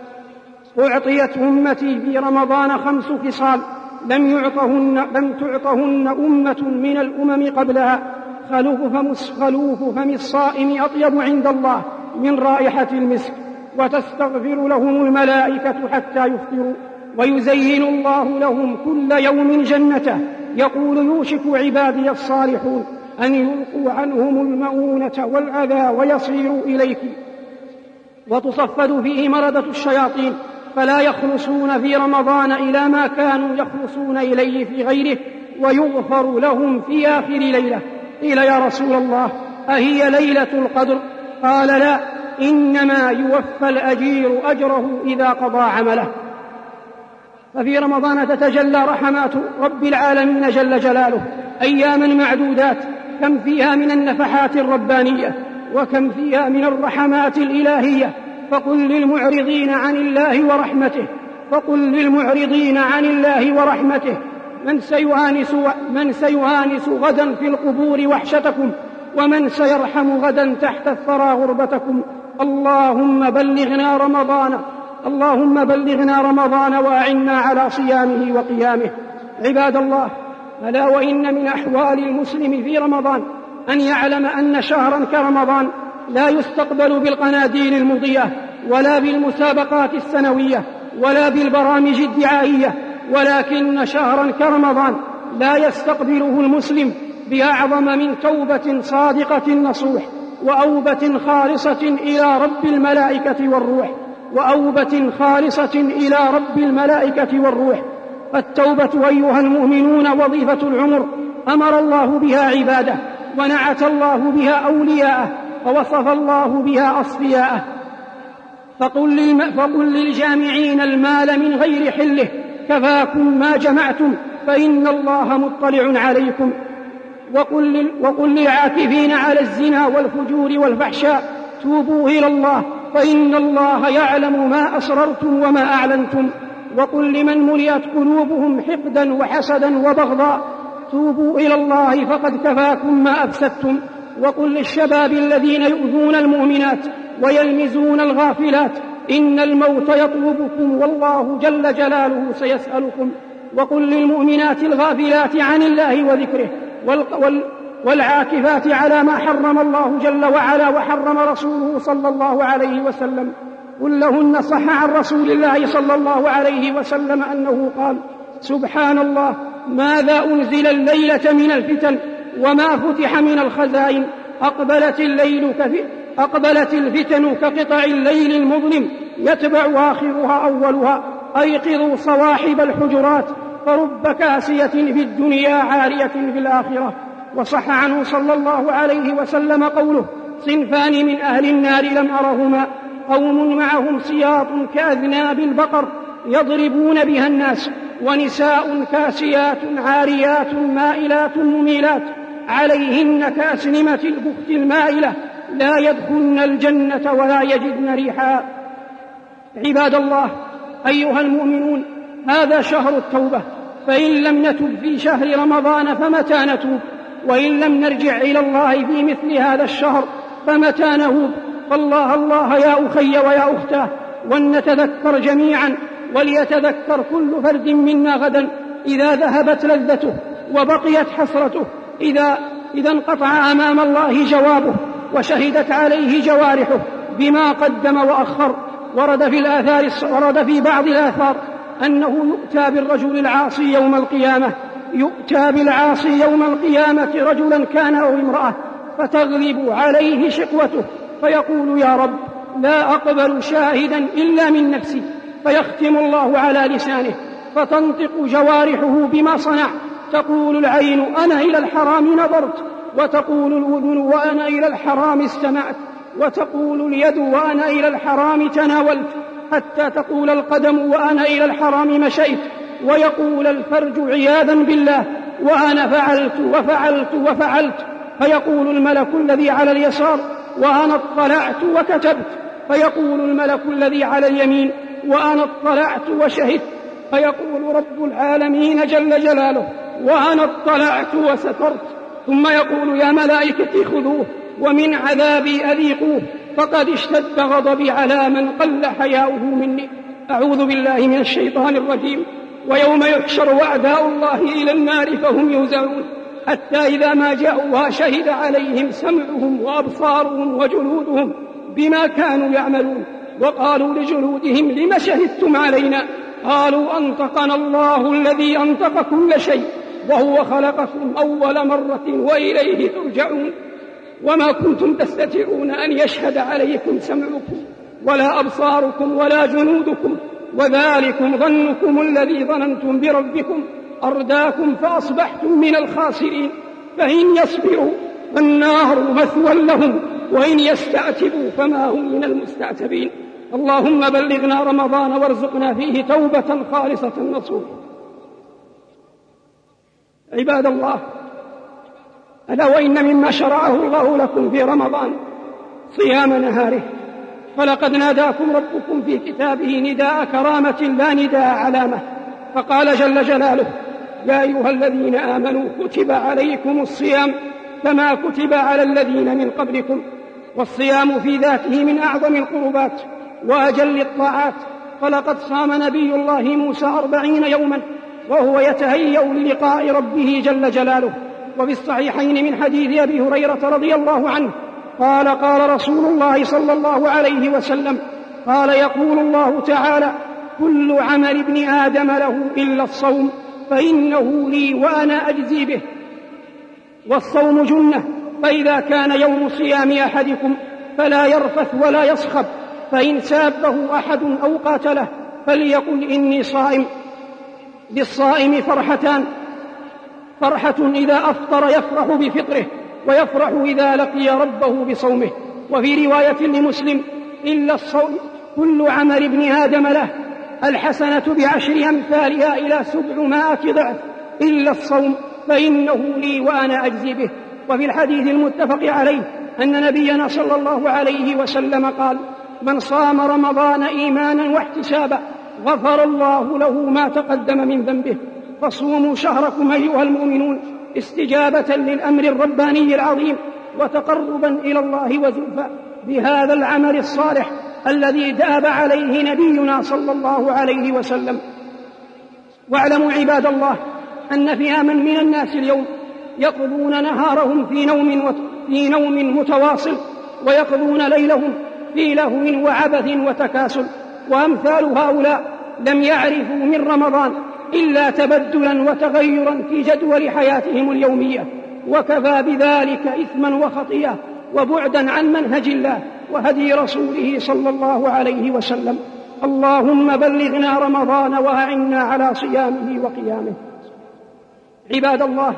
B: أعطيت أمتي في رمضان خمس خصال لم يعطهن, لم تعطهن أمة من الأمم قبلها: خلوف فم, خلوف فم الصائم أطيب عند الله من رائحة المسك، وتستغفر لهم الملائكة حتى يفطروا، ويزين الله لهم كل يوم جنته. يقول: يوشك عبادي الصالحون أن يلقوا عنهم المؤونة والأذى ويصيروا إليك. وتصفد فيه مردة الشياطين فلا يخلصون في رمضان إلى ما كانوا يخلصون إليه في غيره، ويغفر لهم في آخر ليلة. قيل: يا رسول الله، أهي ليلة القدر؟ قال: لا، إنما يوفى الأجير أجره إذا قضى عمله. ففي رمضان تتجلى رحمات رب العالمين جل جلاله أياما معدودات، كم فيها من النفحات الربانية وكم فيها من الرحمات الإلهية. فقل للمعرضين عن الله ورحمته فقل للمعرضين عن الله ورحمته من سيهانس, من سيهانس غدا في القبور وحشتكم، ومن سيرحم غدا تحت الثرى غربتكم. اللهم بلغنا رمضان اللهم بلغنا رمضان وأعنا على صيامه وقيامه. عباد الله، ألا وإن من أحوال المسلم في رمضان أن يعلم أن شهرا كرمضان لا يستقبل بالقناديل المضيئة ولا بالمسابقات السنوية ولا بالبرامج الدعائية، ولكن شهرا كرمضان لا يستقبله المسلم بأعظم من توبة صادقة نصوح وأوبة خالصة إلى رب الملائكة والروح وأوبة خالصة إلى رب الملائكة والروح. التوبة أيها المؤمنون وظيفة العمر، أمر الله بها عباده ونعت الله بها أولياءه ووصف الله بها أصفياءه. فقل, للم... فقل للجامعين المال من غير حله كفاكم ما جمعتم فإن الله مطلع عليكم. وقل, لل... وقل للعاكفين على الزنا والفجور والفحشاء توبوا إلى الله فإن الله يعلم ما أسررتم وما أعلنتم. وقل لمن ملئت قلوبهم حقدا وحسدا وبغضاء توبوا إلى الله فقد كفاكم ما أفسدتم. وقل للشباب الذين يؤذون المؤمنات ويلمزون الغافلات إن الموت يطلبكم والله جل جلاله سيسألكم. وقل للمؤمنات الغافلات عن الله وذكره والعاكفات على ما حرم الله جل وعلا وحرم رسوله صلى الله عليه وسلم، قل لهن صح عن رسول الله صلى الله عليه وسلم أنه قال: سبحان الله، ماذا أنزل الليلة من الفتن وما فتح من الخزائن، أقبلت الليل كفي أقبلت الفتن كقطع الليل المظلم يتبع آخرها أولها، أيقظوا صواحب الحجرات فرب كاسية في الدنيا عارية في الآخرة. وصح عنه صلى الله عليه وسلم قوله: صنفان من أهل النار لم أرهما، قوم معهم سياط كأذناب البقر يضربون بها الناس، ونساء كاسيات عاريات مائلات مميلات عليهن كأسنمة البخت المائلة لا يدخلن الجنة ولا يجدن ريحها. عباد الله، أيها المؤمنون، هذا شهر التوبة، فإن لم نتب في شهر رمضان فمتى نتوب؟ وإن لم نرجع إلى الله في مثل هذا الشهر فمتى نهوب؟ فالله الله يا أخي ويا أختاه، ولنتذكر جميعا، وليتذكر كل فرد منا غدا إذا ذهبت لذته وبقيت حسرته، إذا, إذا انقطع أمام الله جوابه وشهدت عليه جوارحه بما قدم وأخر. ورد في الآثار ورد في بعض الآثار أنه يؤتى بالرجل العاصي يوم القيامة يؤتى بالعاصي يوم القيامة رجلا كان أو امرأة، فتغلب عليه شقوته فيقول: يا رب، لا أقبل شاهدا إلا من نفسي، فيختم الله على لسانه فتنطق جوارحه بما صنع، تقول العين: أنا إلى الحرام نظرت، وتقول الأذن: وأنا إلى الحرام استمعت، وتقول اليد: وأنا إلى الحرام تناولت، حتى تقول القدم: وأنا إلى الحرام مشيت، ويقول الفرج عياذا بالله: وأنا فعلت وفعلت وفعلت، فيقول الملك الذي على اليسار: وأنا اطلعت وكتبت، فيقول الملك الذي على اليمين: وأنا اطلعت وشهدت، فيقول رب العالمين جل جلاله: وأنا اطلعت وسترت، ثم يقول: يا ملائكتي خذوه ومن عذابي أذيقوه، فقد اشتد غضبي على من قل حياؤه مني. أعوذ بالله من الشيطان الرجيم. ويوم يحشر أعداء الله إلى النار فهم يوزعون، حتى إذا ما جاءوها شهد عليهم سمعهم وأبصارهم وجلودهم بما كانوا يعملون، وقالوا لجلودهم: لم شهدتم علينا؟ قالوا: أنطقنا الله الذي أنطق كل شيء، وهو خلقكم أول مرة وإليه ترجعون. وما كنتم تستترون أن يشهد عليكم سمعكم ولا أبصاركم ولا جنودكم، وذلكم ظنكم الذي ظننتم بربكم أرداكم فأصبحتم من الخاسرين. فإن يصبروا فالنار مثوى لهم، وإن يستعتبوا فما هم من المستعتبين. اللهم بلغنا رمضان وارزقنا فيه توبة خالصة نصوحا. عباد الله، ألا وإن مما شرعه الله لكم في رمضان صيام نهاره، فلقد ناداكم ربكم في كتابه نداء كرامة لا نداء علامة، فقال جل جلاله: يا أيها الذين آمنوا كتب عليكم الصيام كما كتب على الذين من قبلكم. والصيام في ذاته من أعظم القربات وأجل الطاعات، فلقد صام نبي الله موسى أربعين يوما وهو يتهيأ للقاء ربه جل جلاله. وفي الصحيحين من حديث أبي هريرة رضي الله عنه قال: قال رسول الله صلى الله عليه وسلم: قال: يقول الله تعالى: كل عمل ابن آدم له إلا الصوم فإنه لي وأنا أجزي به. والصوم جنة، فإذا كان يوم صيام أحدكم فلا يرفث ولا يصخب، فإن سابه أحد أو قاتله فليقل إني صائم. للصائم فرحتان: فرحة إذا أفطر يفرح بفطره، ويفرح إذا لقي ربه بصومه. وفي رواية لمسلم: إلا الصوم كل عمل ابن آدم له الحسنة بعشر أمثالها إلى سبعمائة ضعف إلا الصوم فإنه لي وأنا أجزي به. وفي الحديث المتفق عليه أن نبينا صلى الله عليه وسلم قال: من صام رمضان إيمانا واحتسابا غفر الله له ما تقدم من ذنبه. فصوموا شهركم أيها المؤمنون استجابة للأمر الرباني العظيم، وتقربا إلى الله وزلفى بهذا العمل الصالح الذي داب عليه نبينا صلى الله عليه وسلم. واعلموا عباد الله أن فئاما من الناس اليوم يقضون نهارهم في نوم, في نوم متواصل، ويقضون ليلهم في لهو وعبث وتكاسل. وأمثال هؤلاء لم يعرفوا من رمضان إلا تبدلا وتغيرا في جدول حياتهم اليومية، وكفى بذلك إثما وخطيئة وبعدا عن منهج الله وهدي رسوله صلى الله عليه وسلم. اللهم بلغنا رمضان وأعنا على صيامه وقيامه. عباد الله،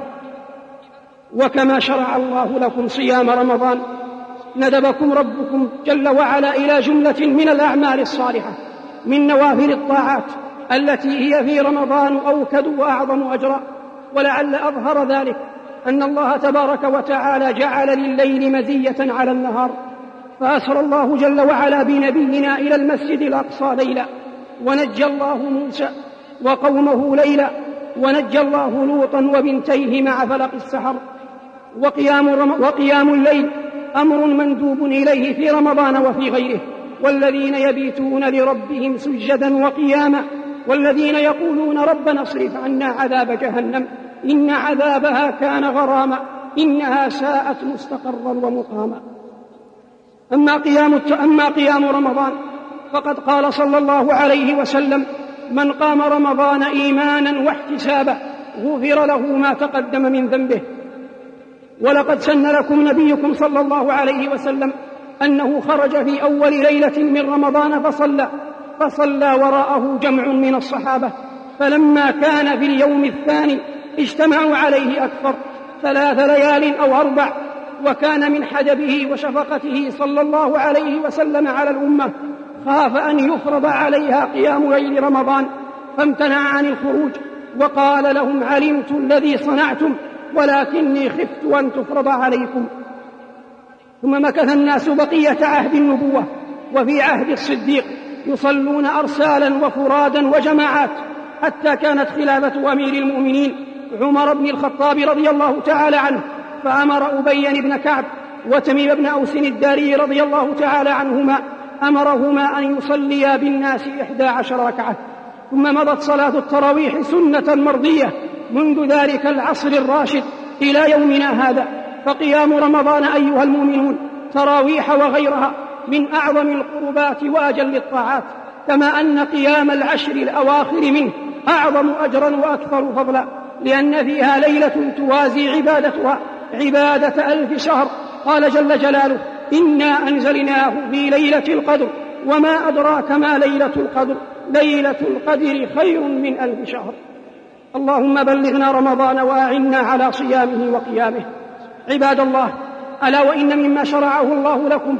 B: وكما شرع الله لكم صيام رمضان ندبكم ربكم جل وعلا إلى جملة من الأعمال الصالحة من نوافل الطاعات التي هي في رمضان أوكد وأعظم أجرا. ولعل أظهر ذلك أن الله تبارك وتعالى جعل لليل مزية على النهار، فأسر الله جل وعلا بنبينا إلى المسجد الأقصى ليلا، ونجى الله موسى وقومه ليلا، ونجى الله لوطا وبنتيه مع فلق السحر. وقيام, رم... وقيام الليل أمر مندوب إليه في رمضان وفي غيره. والذين يبيتون لربهم سجدا وقياما، والذين يقولون ربنا اصرف عنا عذاب جهنم إن عذابها كان غراما إنها ساءت مستقرا ومقاما. أما قيام, أما قيام رمضان فقد قال صلى الله عليه وسلم: من قام رمضان إيمانا واحتسابا غفر له ما تقدم من ذنبه. ولقد سن لكم نبيكم صلى الله عليه وسلم أنه خرج في أول ليلة من رمضان فصلى فصلى وراءه جمع من الصحابة، فلما كان في اليوم الثاني اجتمعوا عليه أكثر ثلاث ليال أو أربع. وكان من حجبه وشفقته صلى الله عليه وسلم على الأمة خاف أن يفرض عليها قيام ليل رمضان فامتنع عن الخروج، وقال لهم: علمت الذي صنعتم ولكني خفت أن تفرض عليكم. ثم مكث الناس بقية عهد النبوة وفي عهد الصديق يصلون أرسالا وفرادا وجماعات، حتى كانت خلافة أمير المؤمنين عمر بن الخطاب رضي الله تعالى عنه، فأمر أبي بن كعب وتميم بن أوس الداري رضي الله تعالى عنهما أمرهما أن يصليا بالناس إحدى عشر ركعة. ثم مضت صلاة التراويح سنة مرضية منذ ذلك العصر الراشد إلى يومنا هذا. فقيام رمضان أيها المؤمنون تراويح وغيرها من أعظم القربات وأجل الطاعات، كما أن قيام العشر الأواخر منه أعظم أجرا وأكثر فضلا، لأن فيها ليلة توازي عبادتها عبادة ألف شهر. قال جل جلاله: إنا أنزلناه في ليلة القدر وما أدراك ما ليلة القدر ليلة القدر خير من ألف شهر. اللهم بلغنا رمضان وأعنا على صيامه وقيامه. عباد الله، ألا وإن مما شرعه الله لكم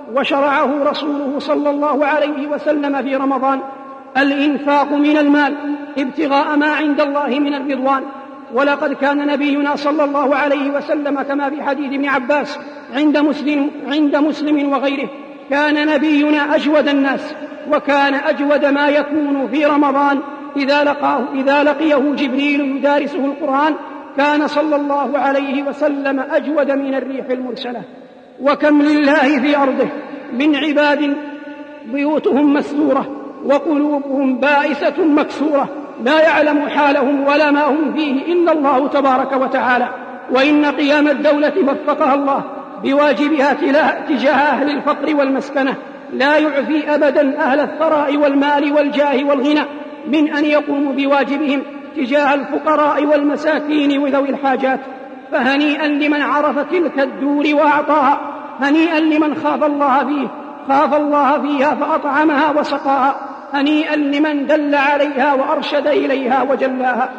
B: وشرعه رسوله صلى الله عليه وسلم في رمضان: الإنفاق من المال ابتغاء ما عند الله من الرضوان. ولقد كان نبينا صلى الله عليه وسلم كما في حديث ابن عباس عند مسلم, عند مسلم وغيره: كان نبينا أجود الناس، وكان أجود ما يكون في رمضان إذا لقاه إذا لقيه جبريل يدارسه القرآن كان صلى الله عليه وسلم أجود من الريح المرسلة. وكم لله في أرضه من عباد بيوتهم مسدورة وقلوبهم بائسة مكسورة، لا يعلم حالهم ولا ما هم فيه إلا الله تبارك وتعالى. وإن قيام الدولة وفقها الله بواجبها تجاه أهل الفقر والمسكنة لا يعفي أبدا أهل الثراء والمال والجاه والغنى من أن يقوموا بواجبهم تجاه الفقراء والمساكين وذوي الحاجات. فهنيئا لمن عرف تلك الدور وأعطاها، هنيئا لمن خاف الله فيه خاف الله فيها فأطعمها وسقاها، هنيئا لمن دل عليها وأرشد إليها وجلاها.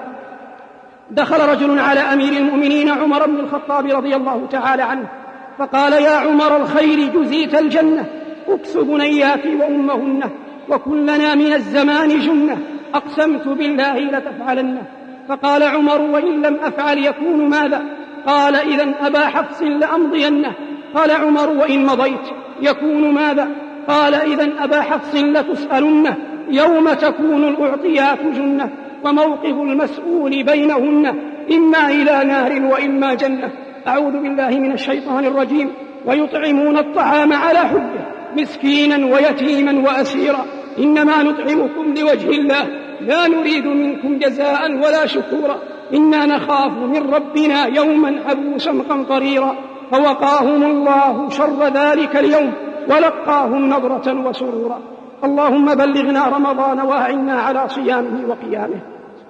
B: دخل رجل على أمير المؤمنين عمر بن الخطاب رضي الله تعالى عنه فقال: يا عمر الخير جزيت الجنة، اكس بنياتي وأمهن، وكلنا من الزمان جنة، أقسمت بالله لتفعلنه. فقال عمر: وإن لم أفعل يكون ماذا؟ قال: إذن أبا حفص لأمضينه. قال عمر: وإن مضيت يكون ماذا؟ قال: إذن أبا حفص لتسألنه يوم تكون الأعطيات جنة، وموقف المسؤول بينهن إما إلى نار وإما جنة. أعوذ بالله من الشيطان الرجيم. ويطعمون الطعام على حبه مسكينا ويتيما وأسيرا، إنما نطعمكم لوجه الله لا نريد منكم جزاء ولا شكورا، إنا نخاف من ربنا يوما عبوسا قمطريرا. فوقاهم الله شر ذلك اليوم ولقاهم نضرة وسرورا. اللهم بلغنا رمضان وأعنا على صيامه وقيامه.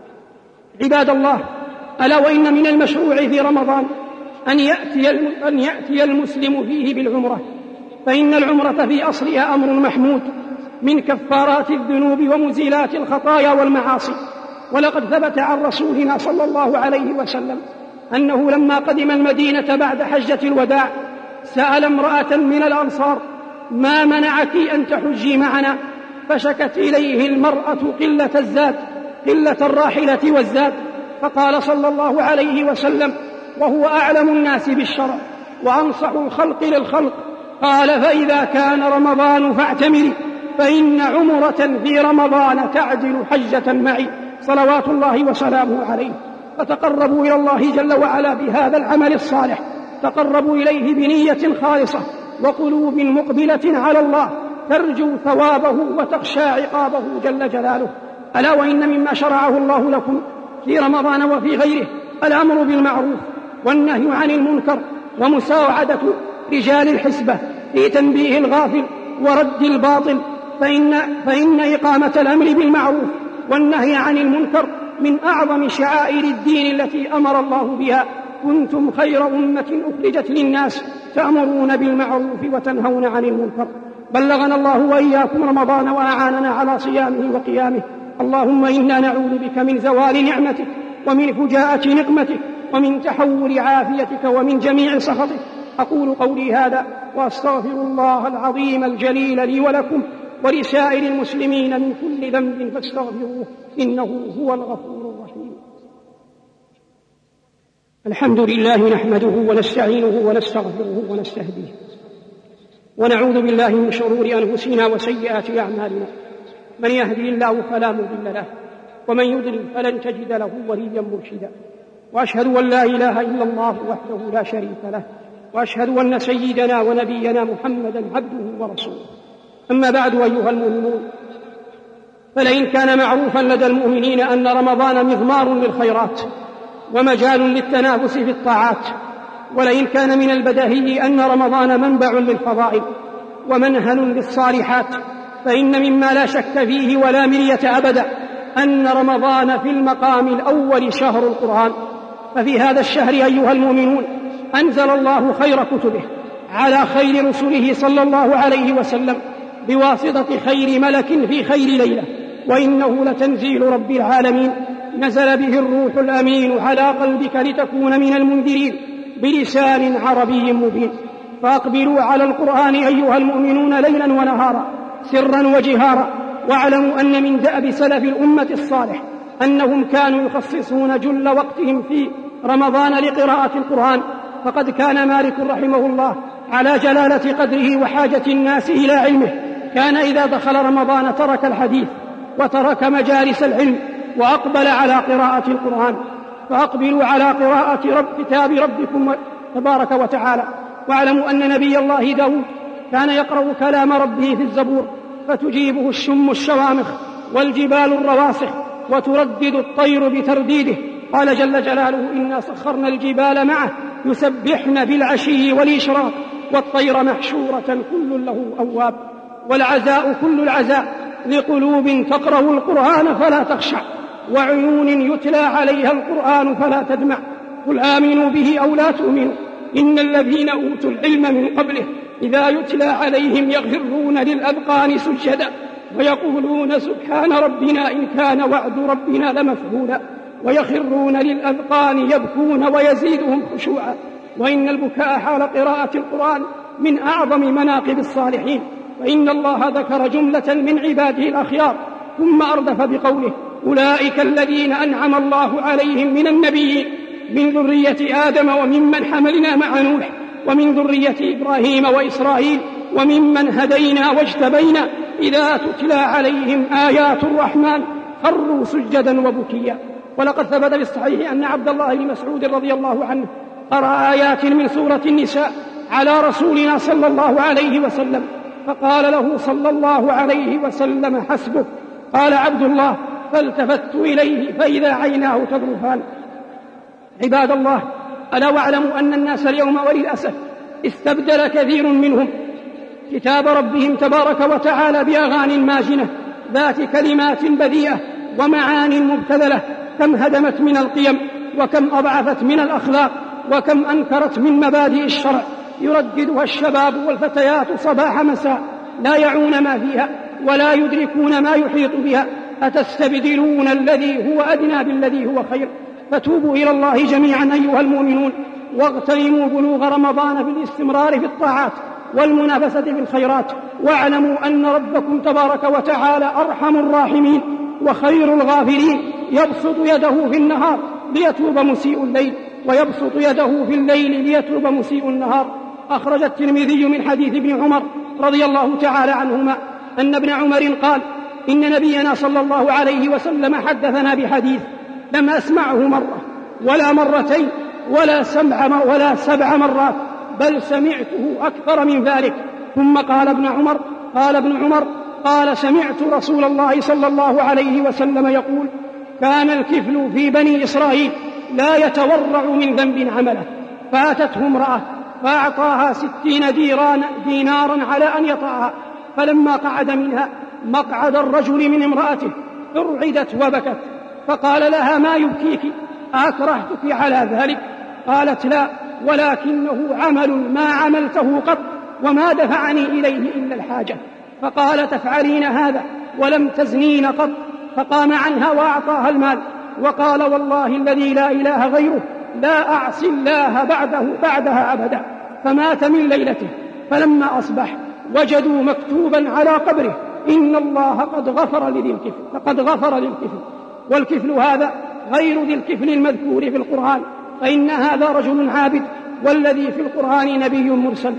B: عباد الله، ألا وإن من المشروع في رمضان أن يأتي, أن يأتي المسلم فيه بالعمرة، فإن العمرة في أصلها أمر محمود من كفارات الذنوب ومزيلات الخطايا والمعاصي. ولقد ثبت عن رسولنا صلى الله عليه وسلم أنه لما قدم المدينة بعد حجة الوداع سأل امرأة من الأنصار: ما منعك أن تحجي معنا؟ فشكت إليه المرأة قلة الزاد قلة الراحلة والزاد، فقال صلى الله عليه وسلم وهو أعلم الناس بالشرع وأنصح الخلق للخلق: قال: فإذا كان رمضان فاعتمري، فإن عمرة في رمضان تعدل حجة معي صلوات الله وسلامه عليه. فتقربوا إلى الله جل وعلا بهذا العمل الصالح، تقربوا إليه بنية خالصة وقلوب مقبلة على الله ترجو ثوابه وتخشى عقابه جل جلاله. ألا وإن مما شرعه الله لكم في رمضان وفي غيره الأمر بالمعروف والنهي عن المنكر ومساعدة رجال الحسبة في تنبيه الغافل ورد الباطل، فإن, فإن إقامة الأمر بالمعروف والنهي عن المنكر من أعظم شعائر الدين التي أمر الله بها: كنتم خير أمة أخرجت للناس تأمرون بالمعروف وتنهون عن المنكر. بلغنا الله وإياكم رمضان وأعاننا على صيامه وقيامه. اللهم إنا نعوذ بك من زوال نعمتك ومن فجاءة نقمتك ومن تحول عافيتك ومن جميع سخطك. أقول قولي هذا وأستغفر الله العظيم الجليل لي ولكم ولسائر المسلمين من كل ذنب فاستغفروه إنه هو الغفور الرحيم. الحمد لله نحمده ونستعينه ونستغفره ونستهديه ونعوذ بالله من شرور أنفسنا وسيئات أعمالنا، من يهدي الله فلا مضل له ومن يضلل فلن تجد له وليا مرشدا. وأشهد أن لا إله إلا الله وحده لا شريك له، وأشهد أن سيدنا ونبينا محمدا عبده ورسوله. أما بعد أيها المؤمنون، فلئن كان معروفا لدى المؤمنين أن رمضان مضمار للخيرات ومجال للتنافس في الطاعات، ولئن كان من البديهي أن رمضان منبع للفضائل ومنهل للصالحات، فإن مما لا شك فيه ولا مرية أبدا أن رمضان في المقام الأول شهر القرآن. ففي هذا الشهر أيها المؤمنون أنزل الله خير كتبه على خير رسله صلى الله عليه وسلم بواسطة خير ملك في خير ليلة، وإنه لتنزيل رب العالمين نزل به الروح الأمين على قلبك لتكون من المنذرين بلسان عربي مبين. فأقبلوا على القرآن أيها المؤمنون ليلا ونهارا سرا وجهارا. واعلموا أن من دأب سلف الأمة الصالح أنهم كانوا يخصصون جل وقتهم في رمضان لقراءة القرآن، فقد كان مالك رحمه الله على جلالة قدره وحاجة الناس إلى علمه كان إذا دخل رمضان ترك الحديث وترك مجالس العلم وأقبل على قراءة القرآن. فأقبلوا على قراءة رب كتاب ربكم تبارك وتعالى. واعلموا أن نبي الله داود كان يقرأ كلام ربه في الزبور فتجيبه الشم الشوامخ والجبال الرواسخ وتردد الطير بترديده. قال جل جلاله: إنا سخرنا الجبال معه يسبحن بالعشي والإشراق والطير محشورة كل له أواب. والعزاء كل العزاء لقلوب تقرأ القرآن فلا تخشع وعيون يتلى عليها القرآن فلا تدمع. قل آمنوا به أو لا تؤمنوا إن الذين أوتوا العلم من قبله إذا يتلى عليهم يخرون للأذقان سجدا ويقولون سبحان ربنا إن كان وعد ربنا لمفعولا ويخرون للأذقان يبكون ويزيدهم خشوعا. وإن البكاء حال قراءة القرآن من أعظم مناقب الصالحين. فإن الله ذكر جملة من عباده الأخيار ثم أردف بقوله: أولئك الذين أنعم الله عليهم من النبيين من ذرية آدم وممن حملنا مع نوح ومن ذرية إبراهيم وإسرائيل وممن هدينا واجتبينا إذا تتلى عليهم آيات الرحمن خروا سجدا وبكيا. ولقد ثبت بالصحيح أن عبد الله بن مسعود رضي الله عنه قرأ آيات من سورة النساء على رسولنا صلى الله عليه وسلم فقال له صلى الله عليه وسلم: حسبك. قال عبد الله: فالتفت إليه فإذا عيناه تذرفان. عباد الله، ألا واعلموا أن الناس اليوم وللأسف استبدل كثير منهم كتاب ربهم تبارك وتعالى بأغاني ماجنة ذات كلمات بذيئة ومعان مبتذلة، كم هدمت من القيم وكم أضعفت من الأخلاق وكم أنكرت من مبادئ الشرع يرددها الشباب والفتيات صباح مساء لا يعون ما فيها ولا يدركون ما يحيط بها. أتستبدلون الذي هو أدنى بالذي هو خير؟ فتوبوا إلى الله جميعا أيها المؤمنون واغتنموا بلوغ رمضان بالاستمرار في الطاعات والمنافسة في الخيرات. واعلموا أن ربكم تبارك وتعالى أرحم الراحمين وخير الغافرين، يبسط يده في النهار ليتوب مسيء الليل ويبسط يده في الليل ليتوب مسيء النهار. أخرج الترمذي من حديث ابن عمر رضي الله تعالى عنهما أن ابن عمر قال: إن نبينا صلى الله عليه وسلم حدثنا بحديث لم أسمعه مرة ولا مرتين ولا سبع, ولا سبع مرات، بل سمعته أكثر من ذلك. ثم قال ابن عمر قال ابن عمر قال سمعت رسول الله صلى الله عليه وسلم يقول: كان الكفل في بني إسرائيل لا يتورع من ذنب عمله، فأتته امرأة فأعطاها ستين دينارا على أن يطعها، فلما قعد منها مقعد الرجل من امرأته ارعدت وبكت، فقال لها: ما يبكيك؟ أكرهتك على ذلك؟ قالت: لا، ولكنه عمل ما عملته قط وما دفعني إليه إلا الحاجة. فقال: تفعلين هذا ولم تزنين قط؟ فقام عنها وأعطاها المال وقال: والله الذي لا إله غيره لا أعصي الله بعده بعدها أبدا. فمات من ليلته، فلما أصبح وجدوا مكتوبا على قبره: إن الله قد غفر لذي الكفل فقد غفر للكفل. والكفل هذا غير ذي الكفل المذكور في القرآن، فإن هذا رجل عابد والذي في القرآن نبي مرسل.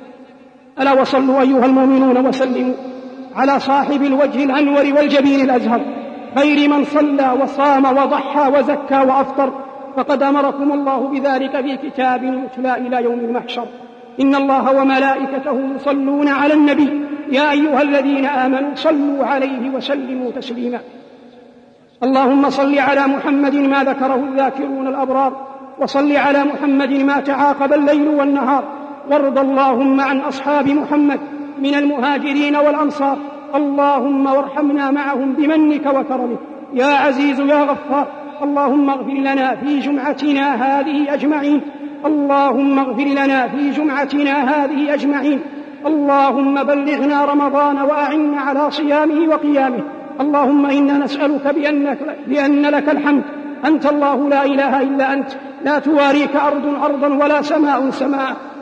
B: ألا وصلوا أيها المؤمنون وسلموا على صاحب الوجه الأنور والجبين الأزهر، خير من صلى وصام وضحى وزكى وأفطر، فقد أمركم الله بذلك في كتاب يتلى إلى يوم المحشر. إن الله وملائكته يصلون على النبي يا أيها الذين آمنوا صلوا عليه وسلموا تسليما. اللهم صل على محمد ما ذكره الذاكرون الأبرار، وصل على محمد ما تعاقب الليل والنهار، وارض اللهم عن أصحاب محمد من المهاجرين والأنصار، اللهم وارحمنا معهم بمنك وكرمك يا عزيز يا غفار. اللهم اغفر لنا في جمعتنا هذه أجمعين اللهم اغفر لنا في جمعتنا هذه أجمعين اللهم بلغنا رمضان وأعنا على صيامه وقيامه. اللهم إنا نسألك بأنك بأن لك الحمد، أنت الله لا إله إلا أنت، لا تواريك أرض أرضا ولا سماء سماء،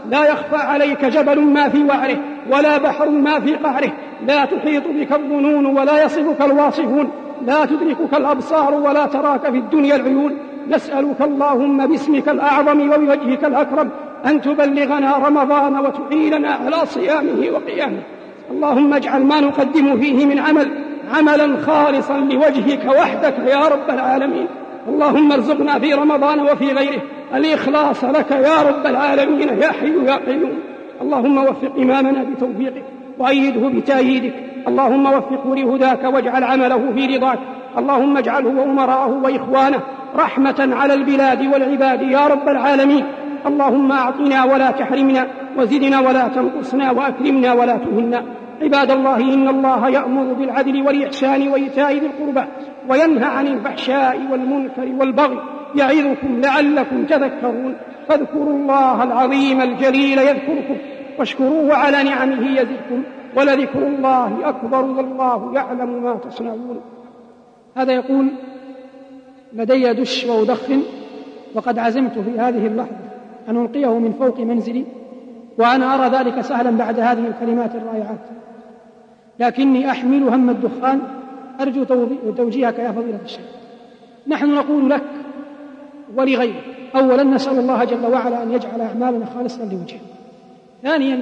B: لا يخفى عليك جبل ما في وعره ولا بحر ما في قعره، لا تحيط بك الظنون ولا يصفك الواصفون، لا تدركك الأبصار ولا تراك في الدنيا العيون. نسألك اللهم باسمك الأعظم وبوجهك الأكرم أن تبلغنا رمضان وتعيننا على صيامه وقيامه. اللهم اجعل ما نقدم فيه من عمل عملا خالصا لوجهك وحدك يا رب العالمين. اللهم ارزقنا في رمضان وفي غيره الإخلاص لك يا رب العالمين يا حي يا قيوم. اللهم وفق إمامنا بتوفيقك وأيده بتأييدك، اللهم وفقه لهداك واجعل عمله في رضاك. اللهم اجعله وأمراءه وإخوانه رحمة على البلاد والعباد يا رب العالمين. اللهم أعطنا ولا تحرمنا، وزدنا ولا تنقصنا، وأكرمنا ولا تهنا. عباد الله، إن الله يأمر بالعدل والإحسان وإيتاء ذي القربى وينهى عن الفحشاء والمنكر والبغي يعظكم لعلكم تذكرون. فاذكروا الله العظيم الجليل يذكركم واشكروه على نعمه يزدكم، ولذكر الله أكبر والله يعلم ما تصنعون. هذا يقول: لدي دش وأدخن، وقد عزمت في هذه اللحظة أن ألقيه من فوق منزلي، وأنا أرى ذلك سهلا بعد هذه الكلمات الرائعات، لكني أحمل هم الدخان. أرجو توجيهك يا فضيلة الشيخ. نحن نقول لك ولغيرك: أولا نسأل الله جل وعلا أن يجعل أعمالنا خالصة لوجهه. ثانيا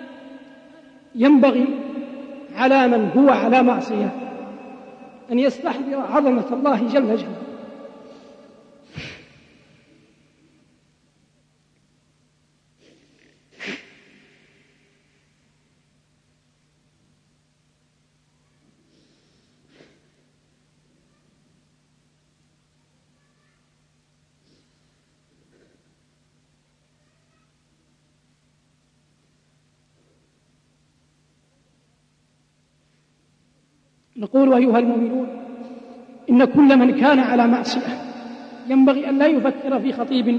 B: ينبغي على من هو على معصية أن يستحضر عظمة الله جل جلاله. نقول: أيها المؤمنون، إن كل من كان على معصية ينبغي أن لا يفكر في خطيب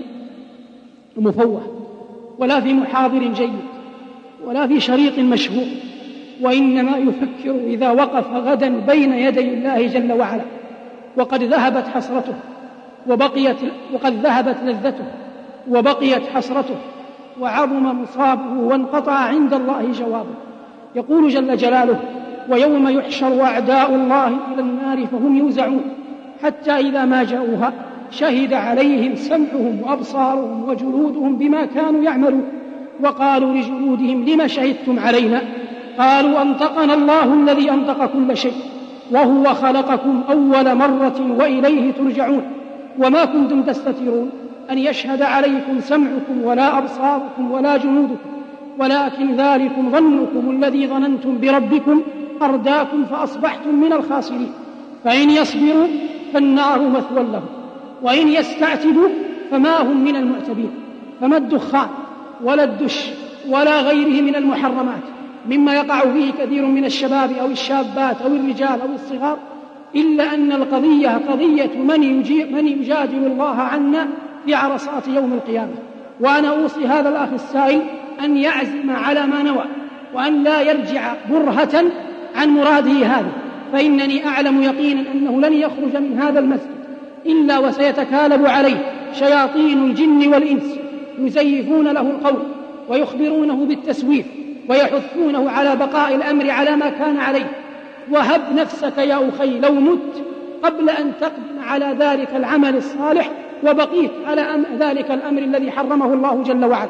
B: مفوه، ولا في محاضر جيد، ولا في شريط مشهور، وإنما يفكر إذا وقف غدا بين يدي الله جل وعلا وقد ذهبت حسرته وبقيت وقد ذهبت لذته وبقيت حسرته وعظم مصابه وانقطع عند الله جوابه. يقول جل جلاله: ويوم يحشر أعداء الله إلى النار فهم يوزعون حتى إذا ما جاءوها شهد عليهم سمعهم وأبصارهم وجلودهم بما كانوا يعملون، وقالوا لجلودهم: لم شهدتم علينا؟ قالوا: أنطقنا الله الذي أنطق كل شيء وهو خلقكم أول مرة وإليه ترجعون، وما كنتم تستترون أن يشهد عليكم سمعكم ولا أبصاركم ولا جلودكم، ولكن ذلكم ظنكم الذي ظننتم بربكم أرداكم فأصبحتم من الخاسرين. فإن يصبروا فالنار مثوى لهم، وإن يستعتبوا فما هم من المعتبين. فما الدخان ولا الدش ولا غيره من المحرمات مما يقع فيه كثير من الشباب أو الشابات أو الرجال أو الصغار، إلا أن القضية قضية من يجادل الله عنا في عرصات يوم القيامة. وأنا أوصي هذا الأخ السائل أن يعزم على ما نوى، وأن لا يرجع برهة عن مراده هذا، فإنني أعلم يقينا أنه لن يخرج من هذا المسجد إلا وسيتكالب عليه شياطين الجن والإنس يزيفون له القول ويخبرونه بالتسويف ويحثونه على بقاء الأمر على ما كان عليه. وهب نفسك يا أخي لو مت قبل أن تقدم على ذلك العمل الصالح وبقيت على ذلك الأمر الذي حرمه الله جل وعلا.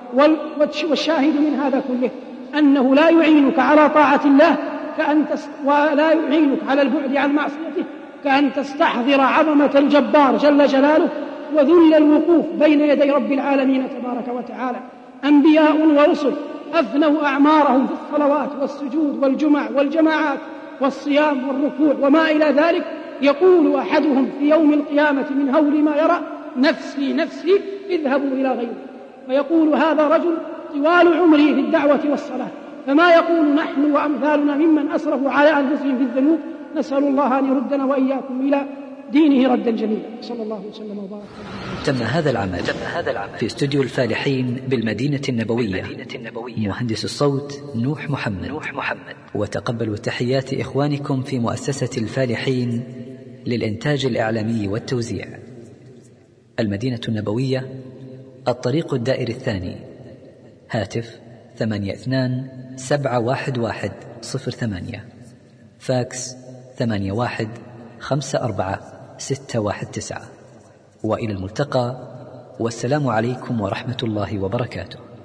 B: والشاهد من هذا كله أنه لا يعينك على طاعة الله كأن تست... ولا يعينك على البعد عن معصيته كأن تستحضر عظمة الجبار جل جلاله وذل الوقوف بين يدي رب العالمين تبارك وتعالى. أنبياء ورسل أفنوا أعمارهم في الصلوات والسجود والجمع والجماعات والصيام والركوع وما إلى ذلك، يقول أحدهم في يوم القيامة من هول ما يرى: نفسي نفسي اذهبوا إلى غيره. فيقول هذا رجل طوال عمره في الدعوة والصلاة، فما يقول نحن وأمثالنا ممن أسرفوا على أنفسهم في الذنوب. نسأل الله أن يردنا وإياكم إلى دينه ردا جميلا. صلى الله وسلم وبارك.
A: تم هذا العمل في استوديو الفالحين بالمدينة النبوية. مهندس الصوت نوح محمد. وتقبلوا تحيات إخوانكم في مؤسسة الفالحين للإنتاج الإعلامي والتوزيع. المدينة النبوية، الطريق الدائري الثاني، هاتف ثمانية اثنان سبعة واحد واحد صفر ثمانية، فاكس ثمانية واحد خمسة أربعة ستة واحد تسعة. وإلى الملتقى، والسلام عليكم ورحمة الله وبركاته.